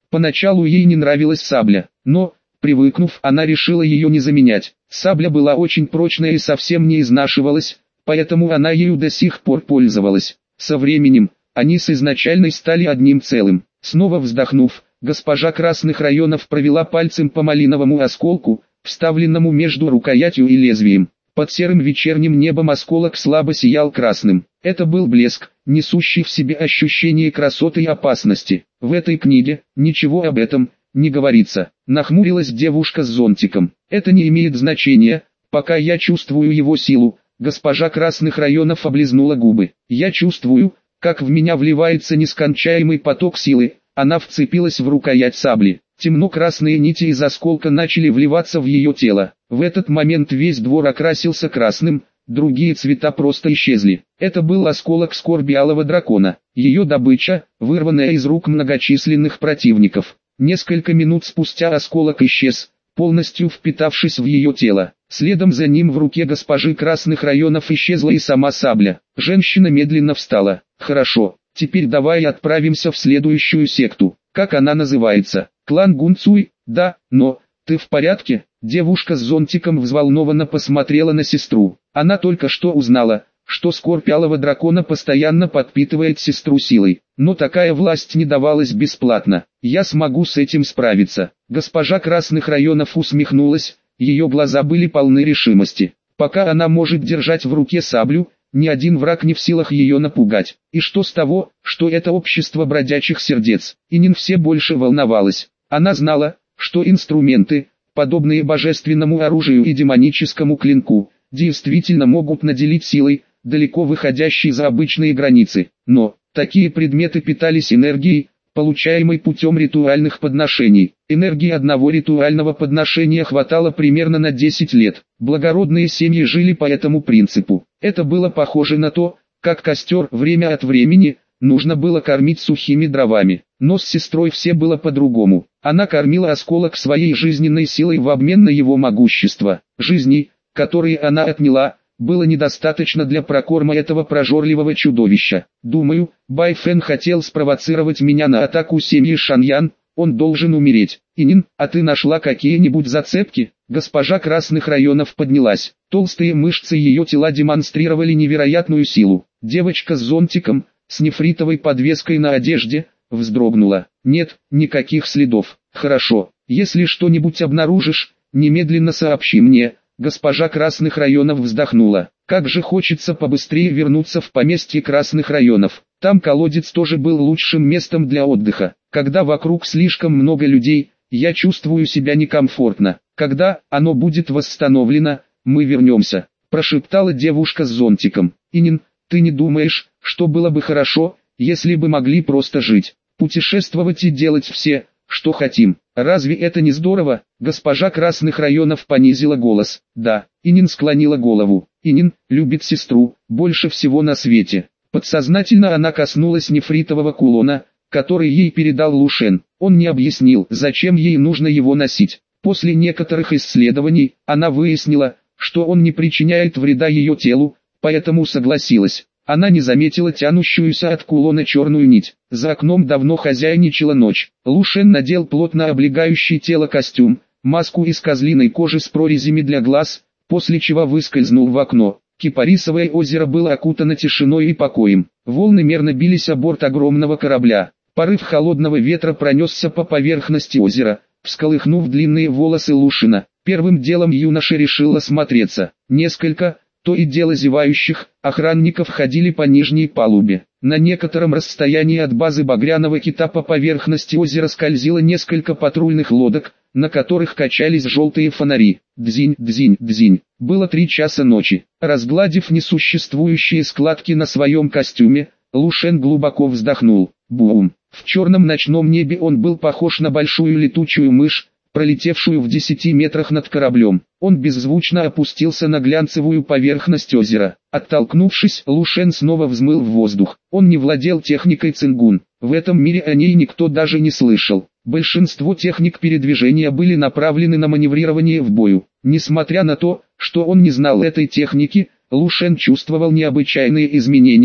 Поначалу ей не нравилась сабля, но, привыкнув, она решила ее не заменять. Сабля была очень прочная и совсем не изнашивалась, поэтому она ею до сих пор пользовалась. Со временем, они с изначальной стали одним целым. Снова вздохнув, госпожа Красных Районов провела пальцем по малиновому осколку, вставленному между рукоятью и лезвием. Под серым вечерним небом осколок слабо сиял красным. Это был блеск, несущий в себе ощущение красоты и опасности. В этой книге ничего об этом не говорится. Нахмурилась девушка с зонтиком. Это не имеет значения, пока я чувствую его силу. Госпожа Красных Районов облизнула губы. Я чувствую, как в меня вливается нескончаемый поток силы. Она вцепилась в рукоять сабли. Темно-красные нити из осколка начали вливаться в ее тело. В этот момент весь двор окрасился красным, другие цвета просто исчезли. Это был осколок скорби алого дракона. Ее добыча, вырванная из рук многочисленных противников. Несколько минут спустя осколок исчез, полностью впитавшись в ее тело. Следом за ним в руке госпожи Красных Районов исчезла и сама сабля. Женщина медленно встала. «Хорошо, теперь давай отправимся в следующую секту. Как она называется? Клан Гунцуй? Да, но... Ты в порядке?» Девушка с зонтиком взволнованно посмотрела на сестру. Она только что узнала, что скорбь алого дракона постоянно подпитывает сестру силой. Но такая власть не давалась бесплатно. «Я смогу с этим справиться». Госпожа Красных Районов усмехнулась, ее глаза были полны решимости. Пока она может держать в руке саблю, ни один враг не в силах ее напугать. И что с того, что это общество бродячих сердец? Инин все больше волновалась. Она знала, что инструменты, подобные божественному оружию и демоническому клинку, действительно могут наделить силой, далеко выходящей за обычные границы. Но, такие предметы питались энергией, получаемой путем ритуальных подношений. Энергии одного ритуального подношения хватало примерно на 10 лет. Благородные семьи жили по этому принципу. Это было похоже на то, как костер время от времени нужно было кормить сухими дровами. Но с сестрой все было по-другому. Она кормила осколок своей жизненной силой в обмен на его могущество. Жизней, которые она отняла, было недостаточно для прокорма этого прожорливого чудовища. Думаю, Бай Фэн хотел спровоцировать меня на атаку семьи Шаньян, он должен умереть. Инин, а ты нашла какие-нибудь зацепки? Госпожа Красных Районов поднялась. Толстые мышцы ее тела демонстрировали невероятную силу. Девочка с зонтиком, с нефритовой подвеской на одежде, вздрогнула. Нет, никаких следов. Хорошо, если что-нибудь обнаружишь, немедленно сообщи мне. Госпожа Красных Районов вздохнула. Как же хочется побыстрее вернуться в поместье Красных Районов. Там колодец тоже был лучшим местом для отдыха. Когда вокруг слишком много людей, я чувствую себя некомфортно. Когда оно будет восстановлено, мы вернемся, прошептала девушка с зонтиком. Инин, ты не думаешь, что было бы хорошо, если бы могли просто жить, путешествовать и делать все, что хотим? Разве это не здорово? Госпожа Красных Районов понизила голос. Да, Инин склонила голову. Инин любит сестру больше всего на свете. Подсознательно она коснулась нефритового кулона, который ей передал Лушен. Он не объяснил, зачем ей нужно его носить. После некоторых исследований, она выяснила, что он не причиняет вреда ее телу, поэтому согласилась. Она не заметила тянущуюся от кулона черную нить. За окном давно хозяйничала ночь. Лушен надел плотно облегающий тело костюм, маску из козлиной кожи с прорезями для глаз, после чего выскользнул в окно. Кипарисовое озеро было окутано тишиной и покоем. Волны мерно бились о борт огромного корабля. Порыв холодного ветра пронесся по поверхности озера, всколыхнув длинные волосы Лушина. Первым делом юноша решил осмотреться. Несколько, то и дело зевающих, охранников ходили по нижней палубе. На некотором расстоянии от базы Багряного Кита по поверхности озера скользило несколько патрульных лодок, на которых качались желтые фонари. Дзинь, дзинь, дзинь. Было 3 часа ночи. Разгладив несуществующие складки на своем костюме, Лушен глубоко вздохнул. Бум! В черном ночном небе он был похож на большую летучую мышь, пролетевшую в 10 метрах над кораблем. Он беззвучно опустился на глянцевую поверхность озера. Оттолкнувшись, Лушен снова взмыл в воздух. Он не владел техникой цингун. В этом мире о ней никто даже не слышал. Большинство техник передвижения были направлены на маневрирование в бою. Несмотря на то, что он не знал этой техники, Лушен чувствовал необычайные изменения,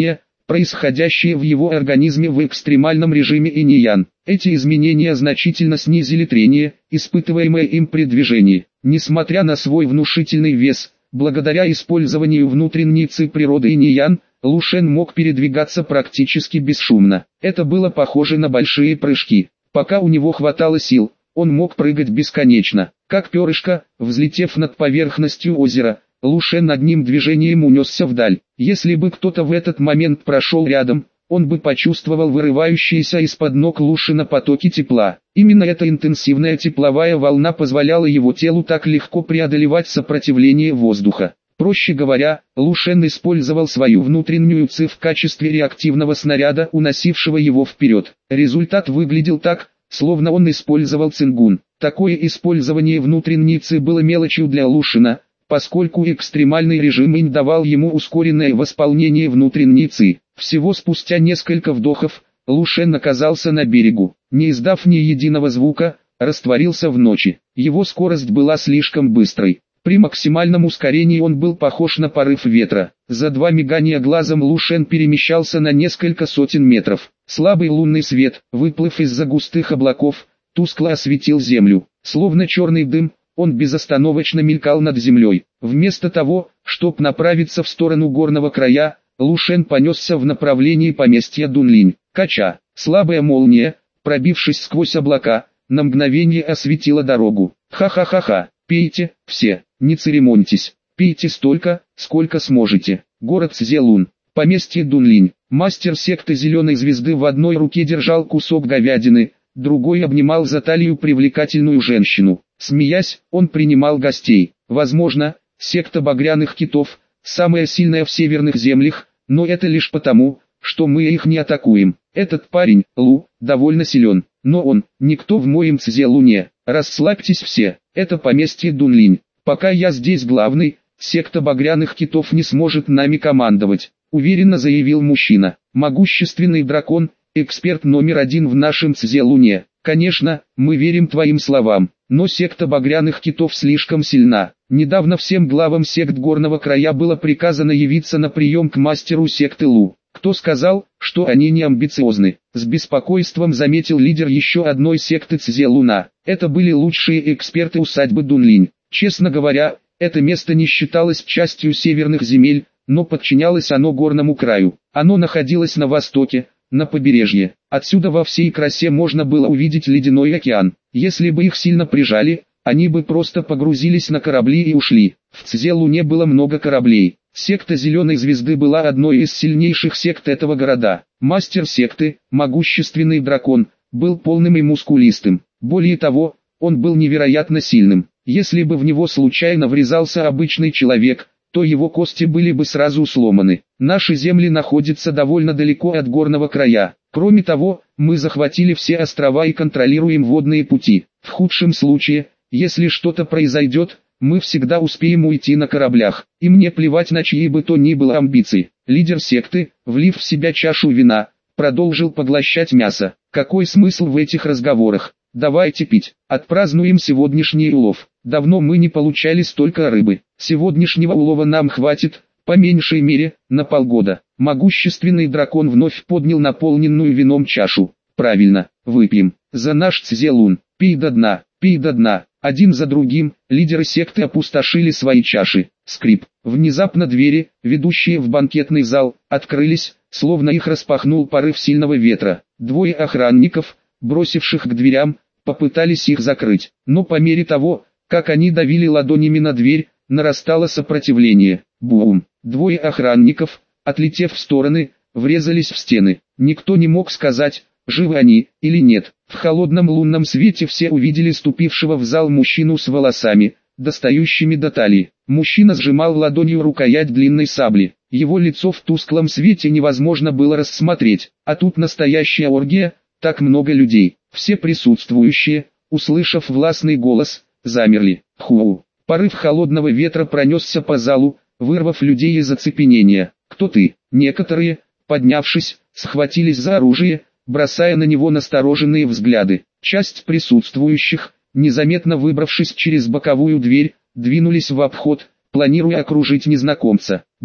происходящие в его организме в экстремальном режиме инь-ян. Эти изменения значительно снизили трение, испытываемое им при движении. Несмотря на свой внушительный вес, благодаря использованию внутренней ци природы инь-ян, Лу Шен мог передвигаться практически бесшумно. Это было похоже на большие прыжки. Пока у него хватало сил, он мог прыгать бесконечно. Как перышко, взлетев над поверхностью озера, Лу Шен одним движением унесся вдаль. Если бы кто-то в этот момент прошел рядом, он бы почувствовал вырывающиеся из-под ног Лу Шена потоки тепла. Именно эта интенсивная тепловая волна позволяла его телу так легко преодолевать сопротивление воздуха. Проще говоря, Лу Шен использовал свою внутреннюю ци в качестве реактивного снаряда, уносившего его вперед. Результат выглядел так, словно он использовал цингун. Такое использование внутренней ци было мелочью для Лу Шена, поскольку экстремальный режим инь давал ему ускоренное восполнение внутренней ци. Всего спустя несколько вдохов, Лу Шен оказался на берегу. Не издав ни единого звука, растворился в ночи. Его скорость была слишком быстрой. При максимальном ускорении он был похож на порыв ветра. За 2 мигания глазом Лу Шен перемещался на несколько сотен метров. Слабый лунный свет, выплыв из-за густых облаков, тускло осветил землю. Словно черный дым, он безостановочно мелькал над землей. Вместо того, чтобы направиться в сторону горного края, Лу Шен понесся в направлении поместья Дунлинь. Кача, слабая молния, пробившись сквозь облака, на мгновение осветила дорогу. Ха-ха-ха-ха, пейте, все, не церемоньтесь, пейте столько, сколько сможете. Город Цзелун, поместье Дунлинь. Мастер секты Зеленой Звезды в одной руке держал кусок говядины, другой обнимал за талию привлекательную женщину. Смеясь, он принимал гостей. Возможно, секта Багряных Китов – самая сильная в северных землях, но это лишь потому, что мы их не атакуем. Этот парень, Лу, довольно силен, но он – никто в моем Цзелуне. Расслабьтесь все, это поместье Дунлинь. Пока я здесь главный, секта Багряных Китов не сможет нами командовать, уверенно заявил мужчина. Могущественный дракон, эксперт номер 1 в нашем Цзелуне. Конечно, мы верим твоим словам, но секта Багряных Китов слишком сильна. Недавно всем главам сект Горного Края было приказано явиться на прием к мастеру секты Лу. Кто сказал, что они не амбициозны? С беспокойством заметил лидер еще одной секты Цзелуна. Это были лучшие эксперты усадьбы Дунлинь. Честно говоря, это место не считалось частью северных земель, но подчинялось оно Горному Краю. Оно находилось на востоке, на побережье. Отсюда во всей красе можно было увидеть ледяной океан. Если бы их сильно прижали, они бы просто погрузились на корабли и ушли. В Цзелуне было много кораблей. Секта Зеленой Звезды была одной из сильнейших сект этого города. Мастер секты, могущественный дракон, был полным и мускулистым. Более того, он был невероятно сильным. Если бы в него случайно врезался обычный человек, то его кости были бы сразу сломаны. Наши земли находятся довольно далеко от Горного Края. Кроме того, мы захватили все острова и контролируем водные пути. В худшем случае, если что-то произойдет, мы всегда успеем уйти на кораблях. И мне плевать на чьи бы то ни было амбиции. Лидер секты, влив в себя чашу вина, продолжил поглощать мясо. Какой смысл в этих разговорах? Давайте пить. Отпразднуем сегодняшний улов. Давно мы не получали столько рыбы. Сегодняшнего улова нам хватит, по меньшей мере, на полгода. Могущественный дракон вновь поднял наполненную вином чашу. Правильно, выпьем. За наш Цзелун. Пей до дна, пей до дна. Один за другим, лидеры секты опустошили свои чаши. Скрип. Внезапно двери, ведущие в банкетный зал, открылись, словно их распахнул порыв сильного ветра. Двое охранников, бросивших к дверям, попытались их закрыть. Но по мере того, как они давили ладонями на дверь, нарастало сопротивление. Бум! Двое охранников, отлетев в стороны, врезались в стены. Никто не мог сказать, живы они или нет. В холодном лунном свете все увидели ступившего в зал мужчину с волосами, достающими до талии. Мужчина сжимал ладонью рукоять длинной сабли. Его лицо в тусклом свете невозможно было рассмотреть. А тут настоящая оргия, так много людей. Все присутствующие, услышав властный голос, замерли. Ху! Порыв холодного ветра пронесся по залу, вырвав людей из оцепенения. «Кто ты?» Некоторые, поднявшись, схватились за оружие, бросая на него настороженные взгляды. Часть присутствующих, незаметно выбравшись через боковую дверь, двинулись в обход, планируя окружить незнакомца. Бум!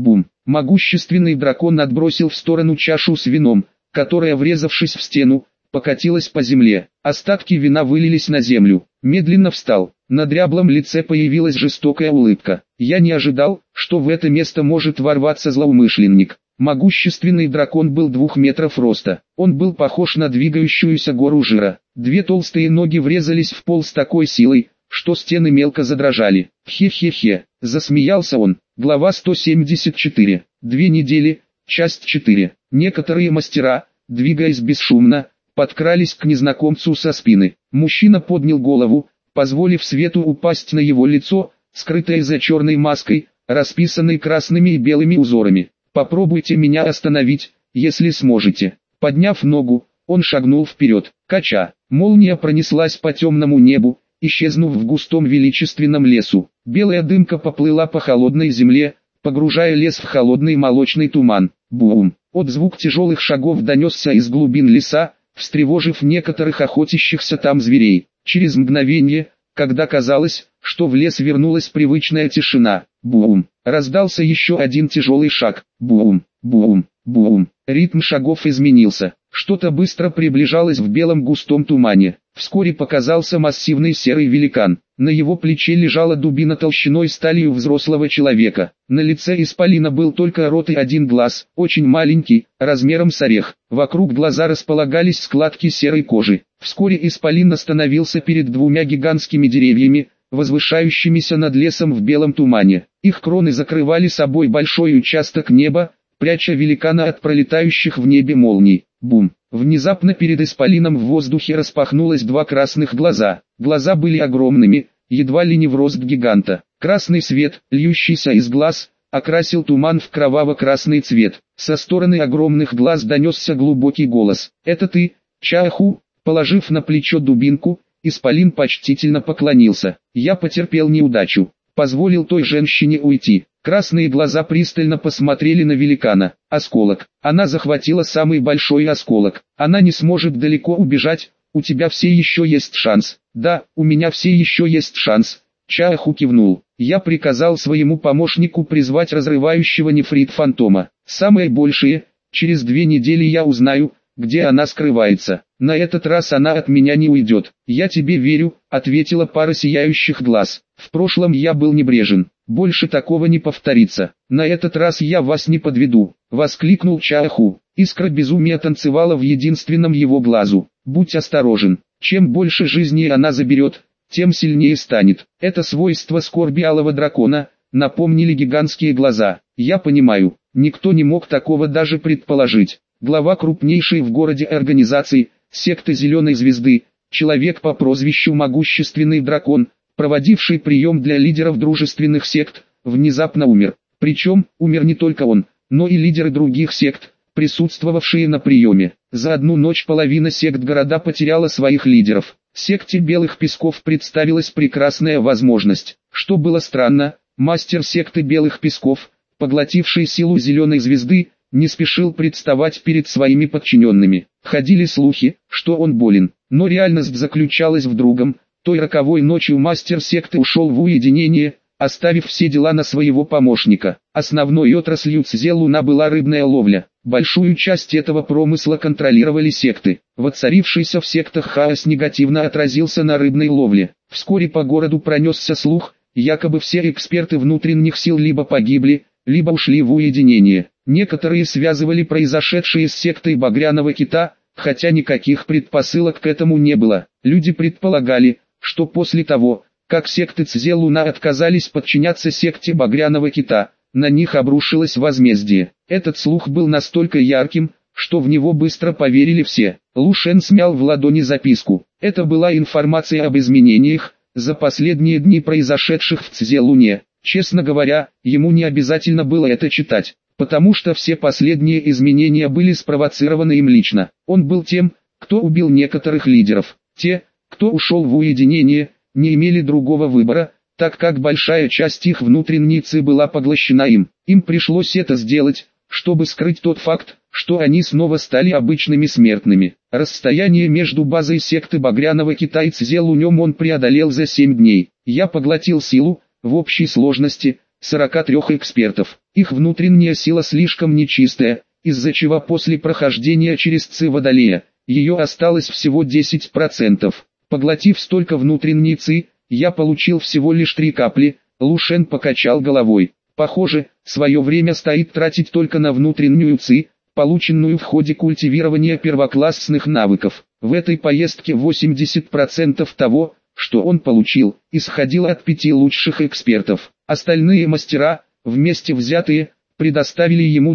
Могущественный дракон отбросил в сторону чашу с вином, которая, врезавшись в стену, покатилась по земле. Остатки вина вылились на землю. Медленно встал. На дряблом лице появилась жестокая улыбка. Я не ожидал, что в это место может ворваться злоумышленник. Могущественный дракон был 2 метров роста. Он был похож на двигающуюся гору жира. 2 толстые ноги врезались в пол с такой силой, что стены мелко задрожали. Хе-хе-хе, засмеялся он. Глава 174. 2 недели, часть 4. Некоторые мастера, двигаясь бесшумно, подкрались к незнакомцу со спины. Мужчина поднял голову, позволив свету упасть на его лицо, скрытое за черной маской, расписанной красными и белыми узорами. «Попробуйте меня остановить, если сможете». Подняв ногу, он шагнул вперед. Кача. Молния пронеслась по темному небу, исчезнув в густом величественном лесу. Белая дымка поплыла по холодной земле, погружая лес в холодный молочный туман. Бум! Отзвук тяжелых шагов донесся из глубин леса, встревожив некоторых охотящихся там зверей. Через мгновение, когда казалось, что в лес вернулась привычная тишина, бум! Раздался еще один тяжелый шаг. Бум! Бум! Бум! Ритм шагов изменился. Что-то быстро приближалось в белом густом тумане. Вскоре показался массивный серый великан. На его плече лежала дубина толщиной с талию взрослого человека. На лице исполина был только рот и один глаз, очень маленький, размером с орех. Вокруг глаза располагались складки серой кожи. Вскоре исполин остановился перед 2 гигантскими деревьями, возвышающимися над лесом в белом тумане. Их кроны закрывали собой большой участок неба, пряча великана от пролетающих в небе молний. Бум! Внезапно перед исполином в воздухе распахнулось 2 красных глаза. Глаза были огромными, едва ли не в рост гиганта. Красный свет, льющийся из глаз, окрасил туман в кроваво-красный цвет. Со стороны огромных глаз донесся глубокий голос. «Это ты, Чаху?» Положив на плечо дубинку, исполин почтительно поклонился. «Я потерпел неудачу. Позволил той женщине уйти». Красные глаза пристально посмотрели на великана. Осколок. Она захватила самый большой осколок. Она не сможет далеко убежать. У тебя все еще есть шанс. Да, у меня все еще есть шанс. Чаху кивнул. Я приказал своему помощнику призвать разрывающего нефрит фантома. Самое большее, через 2 недели я узнаю, где она скрывается. На этот раз она от меня не уйдет. Я тебе верю, ответила пара сияющих глаз. В прошлом я был небрежен. Больше такого не повторится. На этот раз я вас не подведу, воскликнул Чаху. Искра безумия танцевала в единственном его глазу. Будь осторожен. Чем больше жизни она заберет, тем сильнее станет. Это свойство скорби алого дракона, напомнили гигантские глаза. Я понимаю, никто не мог такого даже предположить. Глава крупнейшей в городе организации, секты Зеленой Звезды, человек по прозвищу Могущественный Дракон, проводивший прием для лидеров дружественных сект, внезапно умер. Причем, умер не только он, но и лидеры других сект, присутствовавшие на приеме. За одну ночь половина сект города потеряла своих лидеров. Секте Белых Песков представилась прекрасная возможность. Что было странно, мастер секты Белых Песков, поглотивший силу Зеленой Звезды, не спешил представать перед своими подчиненными. Ходили слухи, что он болен, но реальность заключалась в другом. Той роковой ночью мастер секты ушел в уединение, оставив все дела на своего помощника. Основной отраслью Цзелуна была рыбная ловля. Большую часть этого промысла контролировали секты. Воцарившийся в сектах хаос негативно отразился на рыбной ловле. Вскоре по городу пронесся слух, якобы все эксперты внутренних сил либо погибли, либо ушли в уединение. Некоторые связывали произошедшее с сектой Багряного Кита, хотя никаких предпосылок к этому не было. Люди предполагали, что после того, как секты Цзелуна отказались подчиняться секте Багряного Кита, на них обрушилось возмездие. Этот слух был настолько ярким, что в него быстро поверили все. Лу Шен смял в ладони записку. Это была информация об изменениях, за последние дни произошедших в Цзелуне. Честно говоря, ему не обязательно было это читать, потому что все последние изменения были спровоцированы им лично. Он был тем, кто убил некоторых лидеров. Те, кто ушел в уединение, не имели другого выбора, так как большая часть их внутренницы была поглощена им. Им пришлось это сделать, чтобы скрыть тот факт, что они снова стали обычными смертными. Расстояние между базой секты Багряного Кита и Цзелунем он преодолел за 7 дней. Я поглотил силу, в общей сложности, 43 экспертов. Их внутренняя сила слишком нечистая, из-за чего после прохождения через ци Водолея, ее осталось всего 10%. Поглотив столько внутренней ци, я получил всего лишь 3 капли. Лу Шен покачал головой. Похоже, свое время стоит тратить только на внутреннюю ци, полученную в ходе культивирования первоклассных навыков. В этой поездке 80% того, что он получил, исходило от 5 лучших экспертов. Остальные мастера, вместе взятые, предоставили ему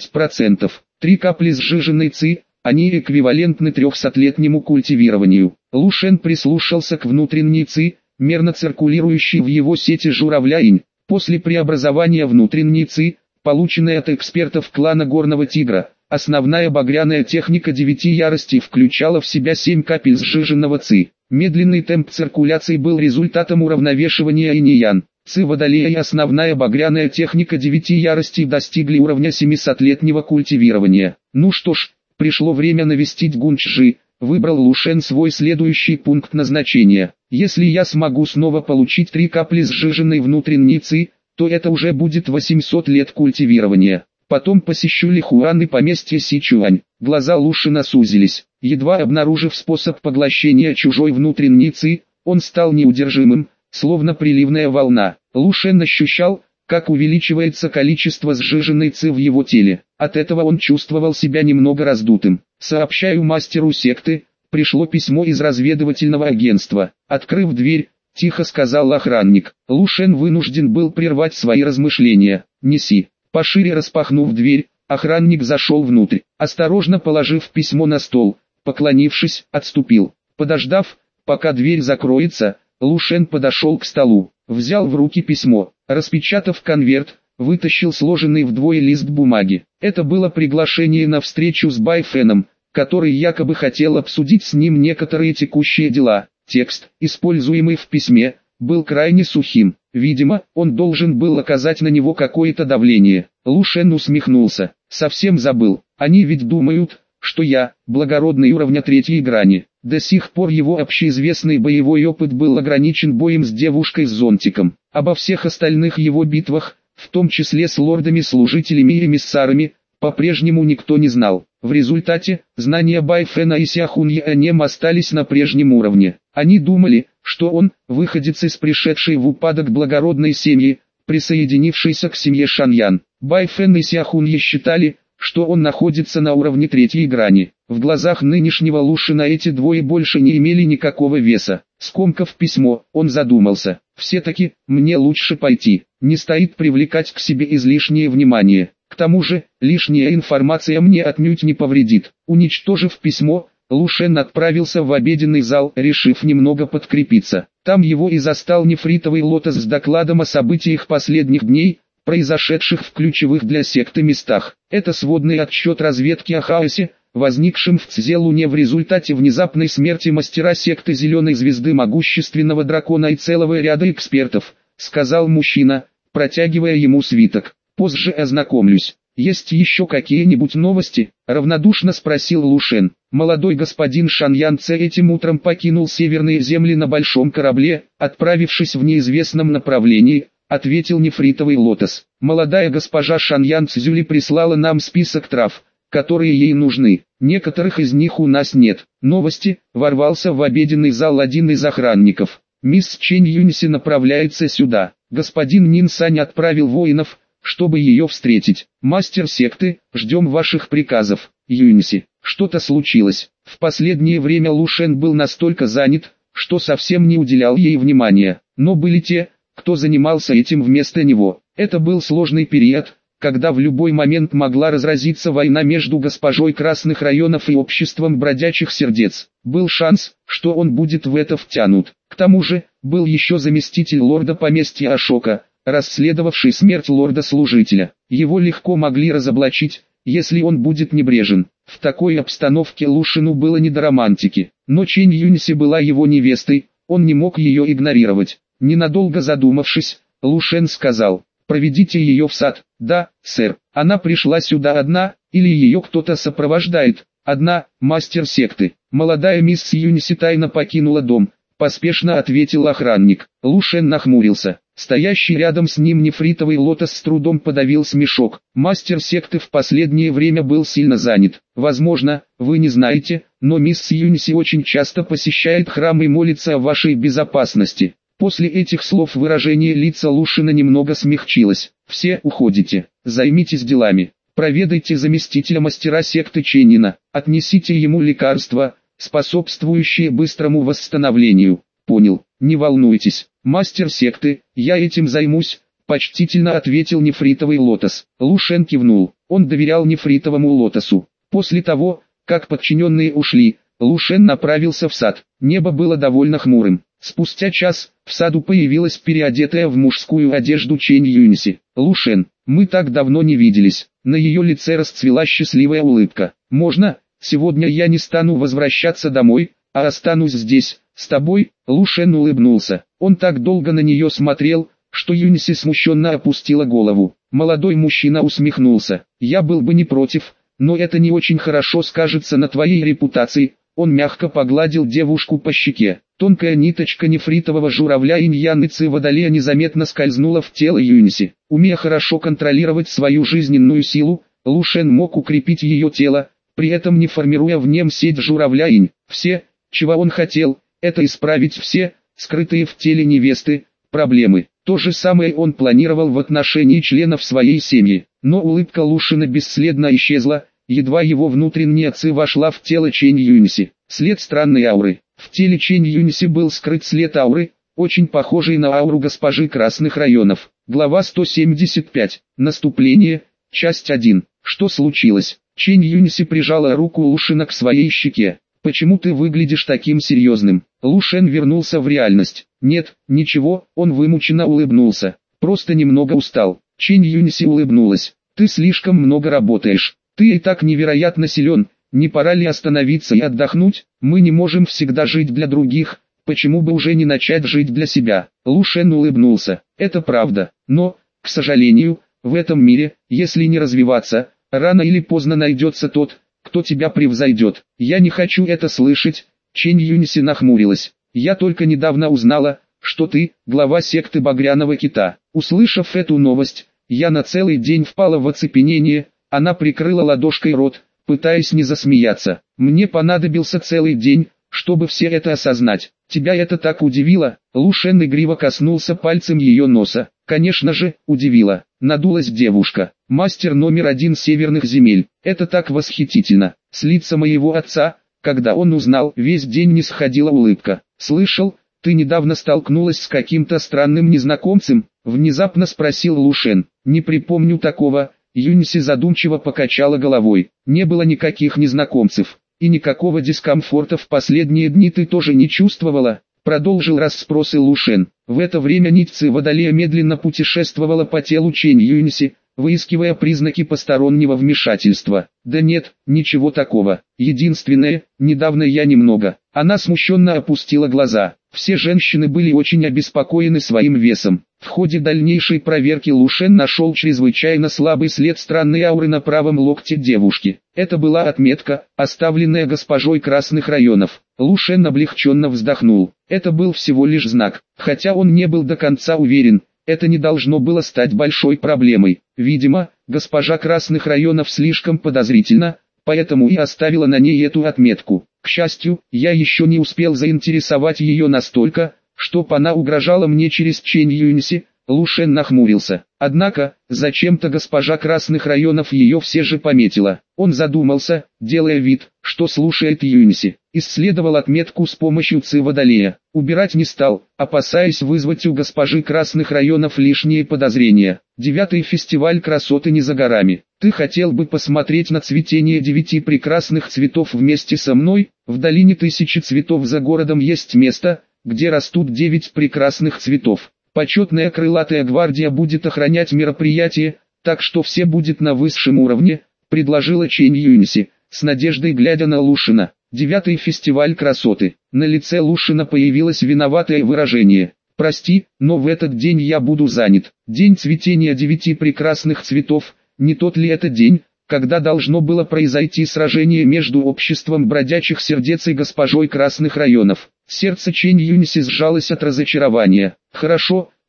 20%. 3 капли сжиженной ци, они эквивалентны 300-летнему культивированию. Лу Шен прислушался к внутренней ци, мерно циркулирующей в его сети журавля-инь. После преобразования внутренней ци, полученной от экспертов клана Горного Тигра, основная багряная техника 9 яростей включала в себя 7 капель сжиженного ци. Медленный темп циркуляции был результатом уравновешивания инь-ян. Ци Водолея и основная багряная техника 9 яростей достигли уровня 700-летнего культивирования. Ну что ж, пришло время навестить Гунчжи. Выбрал Лу Шен свой следующий пункт назначения. Если я смогу снова получить 3 капли сжиженной внутренней ци, то это уже будет 800 лет культивирования. Потом посещу Лихуан и поместье Сичуань. Глаза Лу Шена сузились. Едва обнаружив способ поглощения чужой внутренней ци, он стал неудержимым, словно приливная волна. Лу Шен ощущал, как увеличивается количество сжиженной ци в его теле. От этого он чувствовал себя немного раздутым. «Сообщаю мастеру секты, пришло письмо из разведывательного агентства». Открыв дверь, тихо сказал охранник. Лу Шен вынужден был прервать свои размышления. «Неси». Пошире распахнув дверь, охранник зашел внутрь. Осторожно положив письмо на стол, поклонившись, отступил. Подождав, пока дверь закроется, Лу Шен подошел к столу, взял в руки письмо, распечатав конверт, вытащил сложенный вдвое лист бумаги. Это было приглашение на встречу с Бай Феном, который якобы хотел обсудить с ним некоторые текущие дела. Текст, используемый в письме, был крайне сухим. Видимо, он должен был оказать на него какое-то давление. Лу Шен усмехнулся. Совсем забыл. Они ведь думают, что я, благородный уровня 3 грани. До сих пор его общеизвестный боевой опыт был ограничен боем с девушкой с зонтиком. Обо всех остальных его битвах, в том числе с лордами-служителями и эмиссарами, по-прежнему никто не знал. В результате, знания Бай Фена и Сяхунья о нем остались на прежнем уровне. Они думали, что он, выходец из пришедшей в упадок благородной семьи, присоединившийся к семье Шаньян. Бай Фен и Сяхунья считали, что он находится на уровне 3 грани. В глазах нынешнего Лу Шена эти двое больше не имели никакого веса. Скомкав письмо, он задумался. Все-таки, мне лучше пойти. Не стоит привлекать к себе излишнее внимание. К тому же, лишняя информация мне отнюдь не повредит. Уничтожив письмо, Лу Шен отправился в обеденный зал, решив немного подкрепиться. Там его и застал нефритовый лотос с докладом о событиях последних дней, произошедших в ключевых для секты местах. Это сводный отчет разведки о хаосе, возникшем в Цзелуне в результате внезапной смерти мастера секты Зеленой Звезды могущественного дракона и целого ряда экспертов, сказал мужчина, протягивая ему свиток. Позже ознакомлюсь. Есть еще какие-нибудь новости? Равнодушно спросил Лу Шен. Молодой господин Шаньян Цэ этим утром покинул северные земли на большом корабле, отправившись в неизвестном направлении, ответил нефритовый лотос. Молодая госпожа Шаньян Цзюли прислала нам список трав, которые ей нужны. Некоторых из них у нас нет. Новости. Ворвался в обеденный зал один из охранников. Мисс Чэнь Юньси направляется сюда. Господин Нин Сань отправил воинов, чтобы ее встретить. Мастер секты, ждем ваших приказов. Юньси, что-то случилось. В последнее время Лу Шен был настолько занят, что совсем не уделял ей внимания. Но были те, кто занимался этим вместо него. Это был сложный период, когда в любой момент могла разразиться война между госпожой Красных районов и обществом бродячих сердец. Был шанс, что он будет в это втянут. К тому же, был еще заместитель лорда поместья Ашока, расследовавший смерть лорда-служителя. Его легко могли разоблачить, если он будет небрежен. В такой обстановке Лу Шену было не до романтики. Но Чэнь Юньси была его невестой, он не мог ее игнорировать. Ненадолго задумавшись, Лу Шен сказал: «Проведите ее в сад». «Да, сэр. Она пришла сюда одна, или ее кто-то сопровождает?» «Одна, мастер секты». Молодая мисс Юньси тайно покинула дом, поспешно ответил охранник. Лу Шен нахмурился. Стоящий рядом с ним нефритовый лотос с трудом подавил смешок. Мастер секты в последнее время был сильно занят. Возможно, вы не знаете, но мисс Юнси очень часто посещает храм и молится о вашей безопасности. После этих слов выражение лица Лушина немного смягчилось. Все уходите, займитесь делами. Проведайте заместителя мастера секты Ченнина, отнесите ему лекарства, способствующие быстрому восстановлению. Понял, не волнуйтесь, мастер секты, я этим займусь, почтительно ответил нефритовый лотос. Лушен кивнул, он доверял нефритовому лотосу. После того, как подчиненные ушли, Лушен направился в сад. Небо было довольно хмурым. Спустя час, в саду появилась переодетая в мужскую одежду Чэнь Юнси. «Лушен, мы так давно не виделись». На ее лице расцвела счастливая улыбка. «Можно, сегодня я не стану возвращаться домой, а останусь здесь, с тобой?» Лушен улыбнулся. Он так долго на нее смотрел, что Юнси смущенно опустила голову. Молодой мужчина усмехнулся. «Я был бы не против, но это не очень хорошо скажется на твоей репутации». Он мягко погладил девушку по щеке. Тонкая ниточка нефритового журавля инь-ян и ци водолея незаметно скользнула в тело Юнси. Умея хорошо контролировать свою жизненную силу, Лушен мог укрепить ее тело, при этом не формируя в нем сеть журавля инь. Все, чего он хотел, это исправить все, скрытые в теле невесты, проблемы. То же самое он планировал в отношении членов своей семьи. Но улыбка Лушина бесследно исчезла, едва его внутренняя ци вошла в тело Чэнь Юнси. След странной ауры. В теле Чэнь Юнси был скрыт след ауры, очень похожий на ауру госпожи Красных районов. Глава 175. Наступление. Часть 1. Что случилось? Чэнь Юнси прижала руку Лушина к своей щеке. «Почему ты выглядишь таким серьезным?» Лушен вернулся в реальность. «Нет, ничего», он вымученно улыбнулся. «Просто немного устал». Чэнь Юнси улыбнулась. «Ты слишком много работаешь. Ты и так невероятно силен, не пора ли остановиться и отдохнуть? Мы не можем всегда жить для других, почему бы уже не начать жить для себя?» Лушен улыбнулся. «Это правда, но, к сожалению, в этом мире, если не развиваться, рано или поздно найдется тот, кто тебя превзойдет. Я не хочу это слышать». Чэнь Юнси нахмурилась. «Я только недавно узнала, что ты, глава секты Багряного Кита». Услышав эту новость, я на целый день впала в оцепенение. Она прикрыла ладошкой рот, пытаясь не засмеяться. «Мне понадобился целый день, чтобы все это осознать. Тебя это так удивило?» Лушен игриво коснулся пальцем ее носа. «Конечно же, удивило». Надулась девушка. «Мастер номер 1 северных земель. Это так восхитительно». С лица моего отца, когда он узнал, весь день не сходила улыбка. «Слышал, ты недавно столкнулась с каким-то странным незнакомцем?» Внезапно спросил Лушен. «Не припомню такого». Юнси задумчиво покачала головой. «Не было никаких незнакомцев, и никакого дискомфорта в последние дни ты тоже не чувствовала?» Продолжил расспросы Лушен. В это время нить ци водолея медленно путешествовала по телу Чэнь Юнси, выискивая признаки постороннего вмешательства. «Да нет, ничего такого. Единственное, недавно я немного...» Она смущенно опустила глаза. Все женщины были очень обеспокоены своим весом. В ходе дальнейшей проверки Лушен нашел чрезвычайно слабый след странной ауры на правом локте девушки. Это была отметка, оставленная госпожой Красных районов. Лушен облегченно вздохнул. Это был всего лишь знак, хотя он не был до конца уверен. Это не должно было стать большой проблемой. Видимо, госпожа Красных районов слишком подозрительна, поэтому и оставила на ней эту отметку. К счастью, я еще не успел заинтересовать ее настолько, чтоб она угрожала мне через Чэнь Юнси. Лушен нахмурился. Однако, зачем-то госпожа Красных районов ее все же пометила. Он задумался, делая вид, что слушает Юнси. Исследовал отметку с помощью ци водолея. Убирать не стал, опасаясь вызвать у госпожи Красных районов лишние подозрения. 9-й фестиваль красоты не за горами. Ты хотел бы посмотреть на цветение 9 прекрасных цветов вместе со мной? В долине 1000 цветов за городом есть место, где растут 9 прекрасных цветов. Почетная крылатая гвардия будет охранять мероприятие, так что все будет на высшем уровне, предложила Чэнь Юнси, с надеждой глядя на Лушина. 9-й фестиваль красоты. На лице Лушина появилось виноватое выражение. «Прости, но в этот день я буду занят. День цветения 9 прекрасных цветов, не тот ли это день, когда должно было произойти сражение между обществом бродячих сердец и госпожой Красных районов?» Сердце Чэнь Юнси сжалось от разочарования. «Хорошо,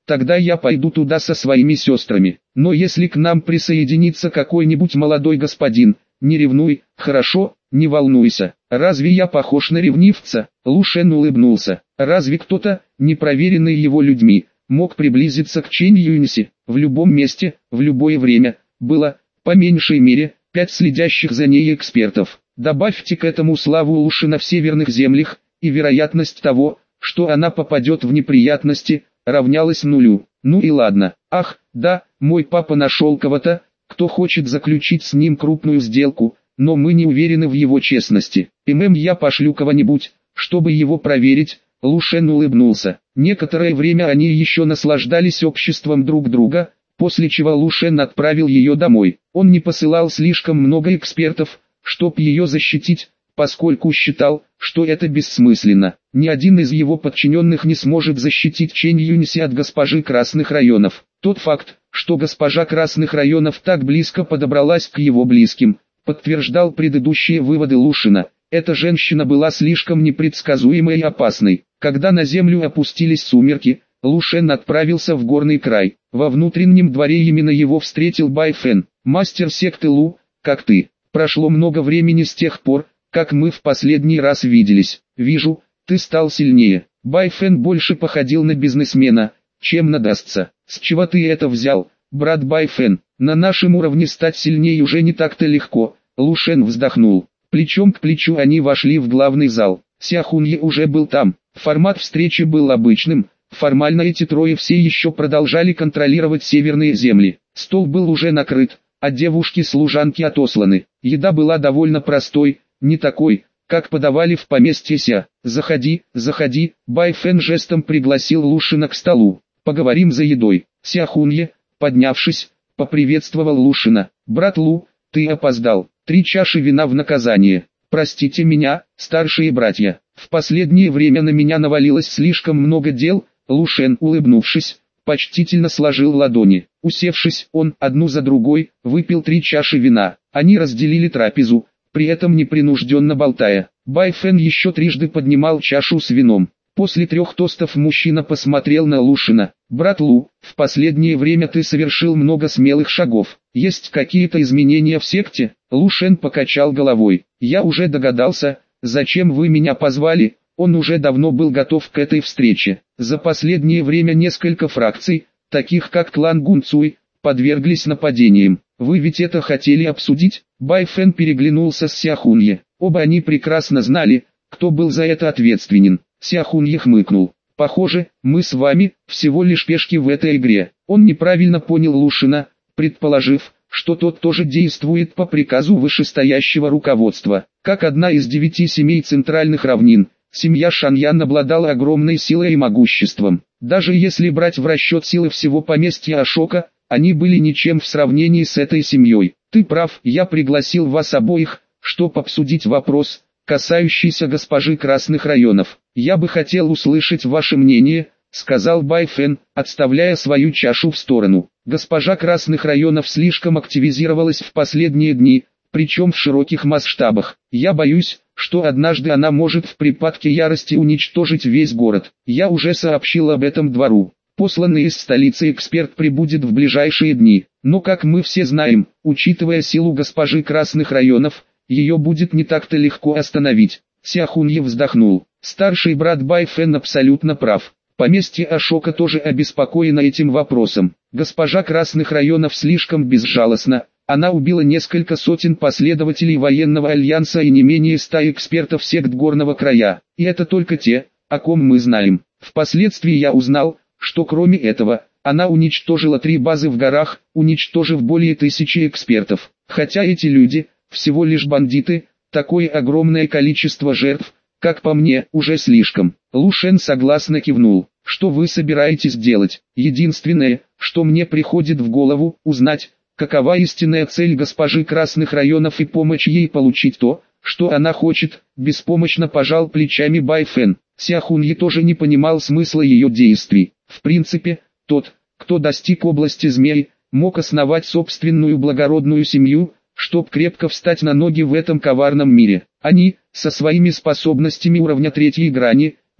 тогда я пойду туда со своими сестрами. Но если к нам присоединится какой-нибудь молодой господин, не ревнуй, хорошо, не волнуйся. Разве я похож на ревнивца? Лу Шен улыбнулся. Разве кто-то, не проверенный его людьми, мог приблизиться к Чэнь Юньси? В любом месте, в любое время, было, по меньшей мере, 5 следящих за ней экспертов. Добавьте к этому славу Лу Шена в северных землях, и вероятность того, что она попадет в неприятности, равнялась нулю. Ну и ладно. Ах, да, мой папа нашел кого-то, кто хочет заключить с ним крупную сделку, но мы не уверены в его честности. Я пошлю кого-нибудь, чтобы его проверить. Лу Шен улыбнулся. Некоторое время они еще наслаждались обществом друг друга, после чего Лу Шен отправил ее домой. Он не посылал слишком много экспертов, чтобы ее защитить, поскольку считал, что это бессмысленно. Ни один из его подчиненных не сможет защитить Чэнь Юньси от госпожи Красных районов. Тот факт, что госпожа Красных районов так близко подобралась к его близким, подтверждал предыдущие выводы Лу Шена. Эта женщина была слишком непредсказуемой и опасной. Когда на землю опустились сумерки, Лу Шен отправился в горный край. Во внутреннем дворе именно его встретил Бай Фэн. «Мастер секты Лу, как ты? Прошло много времени с тех пор, как мы в последний раз виделись. Вижу, ты стал сильнее». Бай Фэн больше походил на бизнесмена, чем на дастца. «С чего ты это взял, брат Бай Фэн? На нашем уровне стать сильнее уже не так-то легко». Лу Шен вздохнул. Плечом к плечу они вошли в главный зал. Ся Хунье уже был там. Формат встречи был обычным. Формально эти трое все еще продолжали контролировать северные земли. Стол был уже накрыт, а девушки-служанки отосланы. Еда была довольно простой, не такой, как подавали в поместье Ся. «Заходи, заходи», Бай Фэн жестом пригласил Лу Шена к столу. «Поговорим за едой». Ся Хунье, поднявшись, поприветствовал Лу Шена. «Брат Лу, ты опоздал. 3 чаши вина в наказание. Простите меня, старшие братья. В последнее время на меня навалилось слишком много дел». Лу Шен, улыбнувшись, почтительно сложил ладони. Усевшись, он, одну за другой, выпил 3 чаши вина. Они разделили трапезу, при этом непринужденно болтая. Бай Фэн еще трижды поднимал чашу с вином. После 3 тостов мужчина посмотрел на Лу Шена. «Брат Лу, в последнее время ты совершил много смелых шагов. Есть какие-то изменения в секте?» Лу Шен покачал головой. «Я уже догадался, зачем вы меня позвали». Он уже давно был готов к этой встрече. За последнее время несколько фракций, таких как клан Гунцуй, подверглись нападениям. Вы ведь это хотели обсудить? Бай Фэн переглянулся с Ся Хунье. Оба они прекрасно знали, кто был за это ответственен. Ся Хунье хмыкнул. Похоже, мы с вами всего лишь пешки в этой игре. Он неправильно понял Лу Шена, предположив, что тот тоже действует по приказу вышестоящего руководства. Как одна из 9 семей центральных равнин, семья Шаньян обладала огромной силой и могуществом. Даже если брать в расчет силы всего поместья Ашока, они были ничем в сравнении с этой семьей. Ты прав, я пригласил вас обоих, чтобы обсудить вопрос, касающийся госпожи Красных районов. Я бы хотел услышать ваше мнение, сказал Бай Фэн, отставляя свою чашу в сторону. Госпожа Красных районов слишком активизировалась в последние дни, причем в широких масштабах. Я боюсь, что однажды она может в припадке ярости уничтожить весь город. Я уже сообщил об этом двору. Посланный из столицы эксперт прибудет в ближайшие дни. Но как мы все знаем, учитывая силу госпожи Красных районов, ее будет не так-то легко остановить. Ся Хунье вздохнул. Старший брат Бай Фэн абсолютно прав. Поместье Ашока тоже обеспокоено этим вопросом. Госпожа Красных районов слишком безжалостна. Она убила несколько сотен последователей военного альянса и не менее 100 экспертов сект горного края. И это только те, о ком мы знаем. Впоследствии я узнал, что кроме этого, она уничтожила 3 базы в горах, уничтожив более 1000 экспертов. Хотя эти люди, всего лишь бандиты, такое огромное количество жертв, как по мне, уже слишком. Лу Шен согласно кивнул. Что вы собираетесь делать? Единственное, что мне приходит в голову, узнать, какова истинная цель госпожи Красных районов и помочь ей получить то, что она хочет, беспомощно пожал плечами Бай Фэн. Ся Хунье тоже не понимал смысла ее действий. В принципе, тот, кто достиг области змей, мог основать собственную благородную семью, чтоб крепко встать на ноги в этом коварном мире. Они, со своими способностями уровня 3-й грани,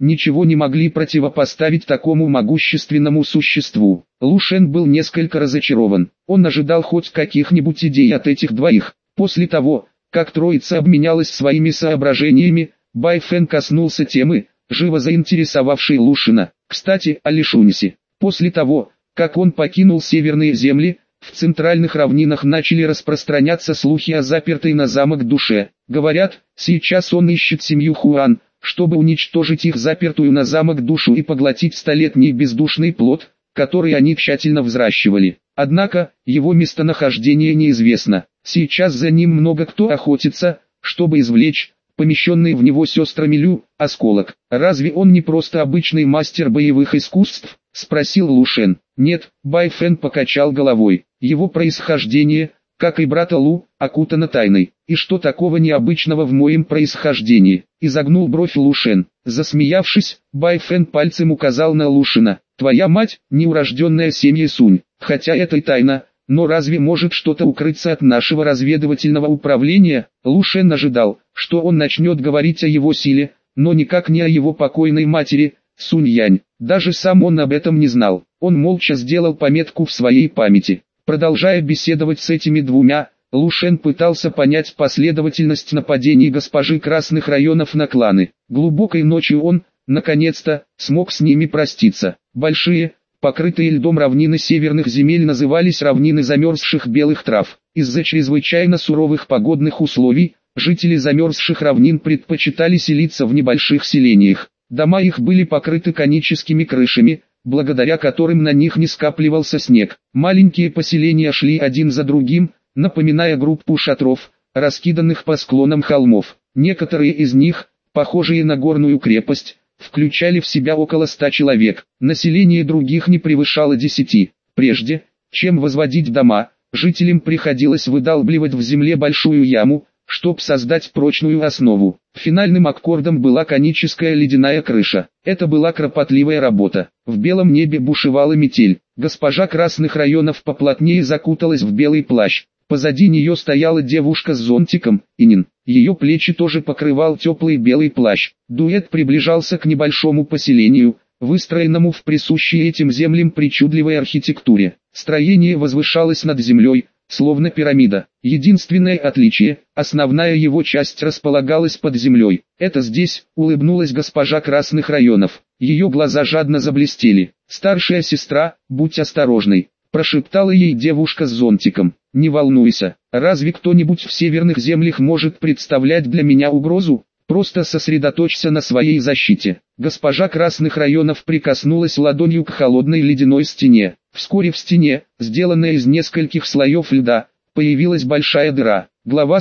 ничего не могли противопоставить такому могущественному существу. Лу Шен был несколько разочарован. Он ожидал хоть каких-нибудь идей от этих двоих. После того, как троица обменялась своими соображениями, Бай Фэн коснулся темы, живо заинтересовавшей Лу Шена. Кстати, о Лишунисе. После того, как он покинул северные земли, в центральных равнинах начали распространяться слухи о запертой на замок душе. Говорят, сейчас он ищет семью Хуан, чтобы уничтожить их запертую на замок душу и поглотить столетний бездушный плод, который они тщательно взращивали. Однако, его местонахождение неизвестно. Сейчас за ним много кто охотится, чтобы извлечь помещенный в него сестрами Лю осколок. «Разве он не просто обычный мастер боевых искусств?» — спросил Лу Шен. «Нет», — Бай Фэн покачал головой. «Его происхождение, как и брата Лу, окутано тайной. И что такого необычного в моем происхождении?» — изогнул бровь Лу Шен. Засмеявшись, Бай Фэн пальцем указал на Лу Шена. «Твоя мать — неурожденная семья Сунь. Хотя это и тайна, но разве может что-то укрыться от нашего разведывательного управления?» Лу Шен ожидал, что он начнет говорить о его силе, но никак не о его покойной матери, Сунь Янь. Даже сам он об этом не знал. Он молча сделал пометку в своей памяти. Продолжая беседовать с этими двумя, Лу Шен пытался понять последовательность нападений госпожи Красных районов на кланы. Глубокой ночью он, наконец-то, смог с ними проститься. Большие, покрытые льдом равнины северных земель назывались равнины замерзших белых трав. Из-за чрезвычайно суровых погодных условий, жители замерзших равнин предпочитали селиться в небольших селениях. Дома их были покрыты коническими крышами, благодаря которым на них не скапливался снег. Маленькие поселения шли один за другим, напоминая группу шатров, раскиданных по склонам холмов. Некоторые из них, похожие на горную крепость, включали в себя около 100 человек. Население других не превышало 10. Прежде, чем возводить дома, жителям приходилось выдалбливать в земле большую яму, чтобы создать прочную основу. Финальным аккордом была коническая ледяная крыша. Это была кропотливая работа. В белом небе бушевала метель. Госпожа Красных районов поплотнее закуталась в белый плащ. Позади нее стояла девушка с зонтиком, Инин. Ее плечи тоже покрывал теплый белый плащ. Дуэт приближался к небольшому поселению, выстроенному в присущей этим землям причудливой архитектуре. Строение возвышалось над землей, словно пирамида. Единственное отличие, основная его часть располагалась под землей. «Это здесь», — улыбнулась госпожа Красных районов. Ее глаза жадно заблестели. «Старшая сестра, будь осторожной», — прошептала ей девушка с зонтиком. «Не волнуйся, разве кто-нибудь в северных землях может представлять для меня угрозу? Просто сосредоточься на своей защите». Госпожа Красных районов прикоснулась ладонью к холодной ледяной стене. Вскоре в стене, сделанной из нескольких слоев льда, появилась большая дыра. Глава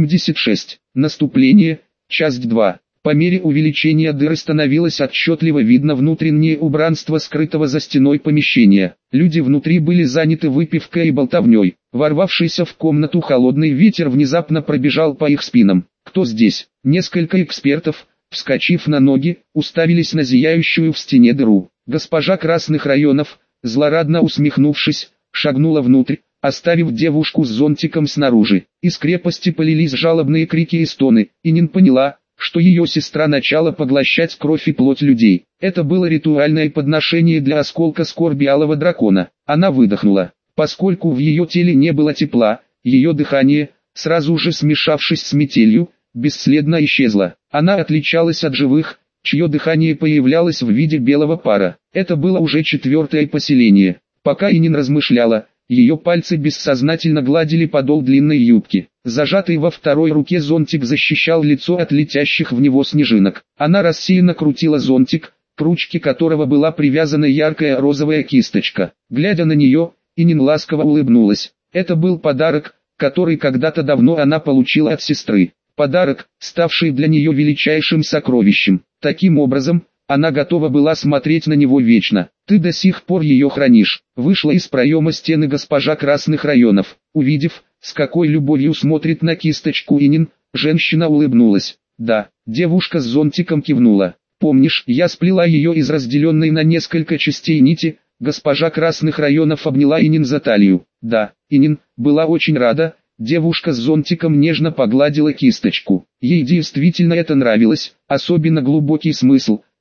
176. Наступление. Часть 2. По мере увеличения дыры становилось отчетливо видно внутреннее убранство скрытого за стеной помещения. Люди внутри были заняты выпивкой и болтовней. Ворвавшийся в комнату холодный ветер внезапно пробежал по их спинам. «Кто здесь?» Несколько экспертов, вскочив на ноги, уставились на зияющую в стене дыру. Госпожа Красных районов, злорадно усмехнувшись, шагнула внутрь, оставив девушку с зонтиком снаружи. Из крепости полились жалобные крики и стоны, и Нин поняла, что ее сестра начала поглощать кровь и плоть людей. Это было ритуальное подношение для осколка скорби алого дракона. Она выдохнула. Поскольку в ее теле не было тепла, ее дыхание, сразу же смешавшись с метелью, бесследно исчезло. Она отличалась от живых, чье дыхание появлялось в виде белого пара. Это было уже 4-е поселение. Пока Инин размышляла, ее пальцы бессознательно гладили подол длинной юбки. Зажатый во второй руке зонтик защищал лицо от летящих в него снежинок. Она рассеянно крутила зонтик, к ручке которого была привязана яркая розовая кисточка. Глядя на нее, Инин ласково улыбнулась. Это был подарок, который когда-то давно она получила от сестры. Подарок, ставший для нее величайшим сокровищем. Таким образом, она готова была смотреть на него вечно. «Ты до сих пор ее хранишь», — вышла из проема стены госпожа Красных районов. Увидев, с какой любовью смотрит на кисточку Инин, женщина улыбнулась. «Да», — девушка с зонтиком кивнула. «Помнишь, я сплела ее из разделенной на несколько частей нити?» Госпожа Красных районов обняла Инин за талию. «Да», Инин была очень рада. Девушка с зонтиком нежно погладила кисточку. Ей действительно это нравилось, особенно глубокий смысл,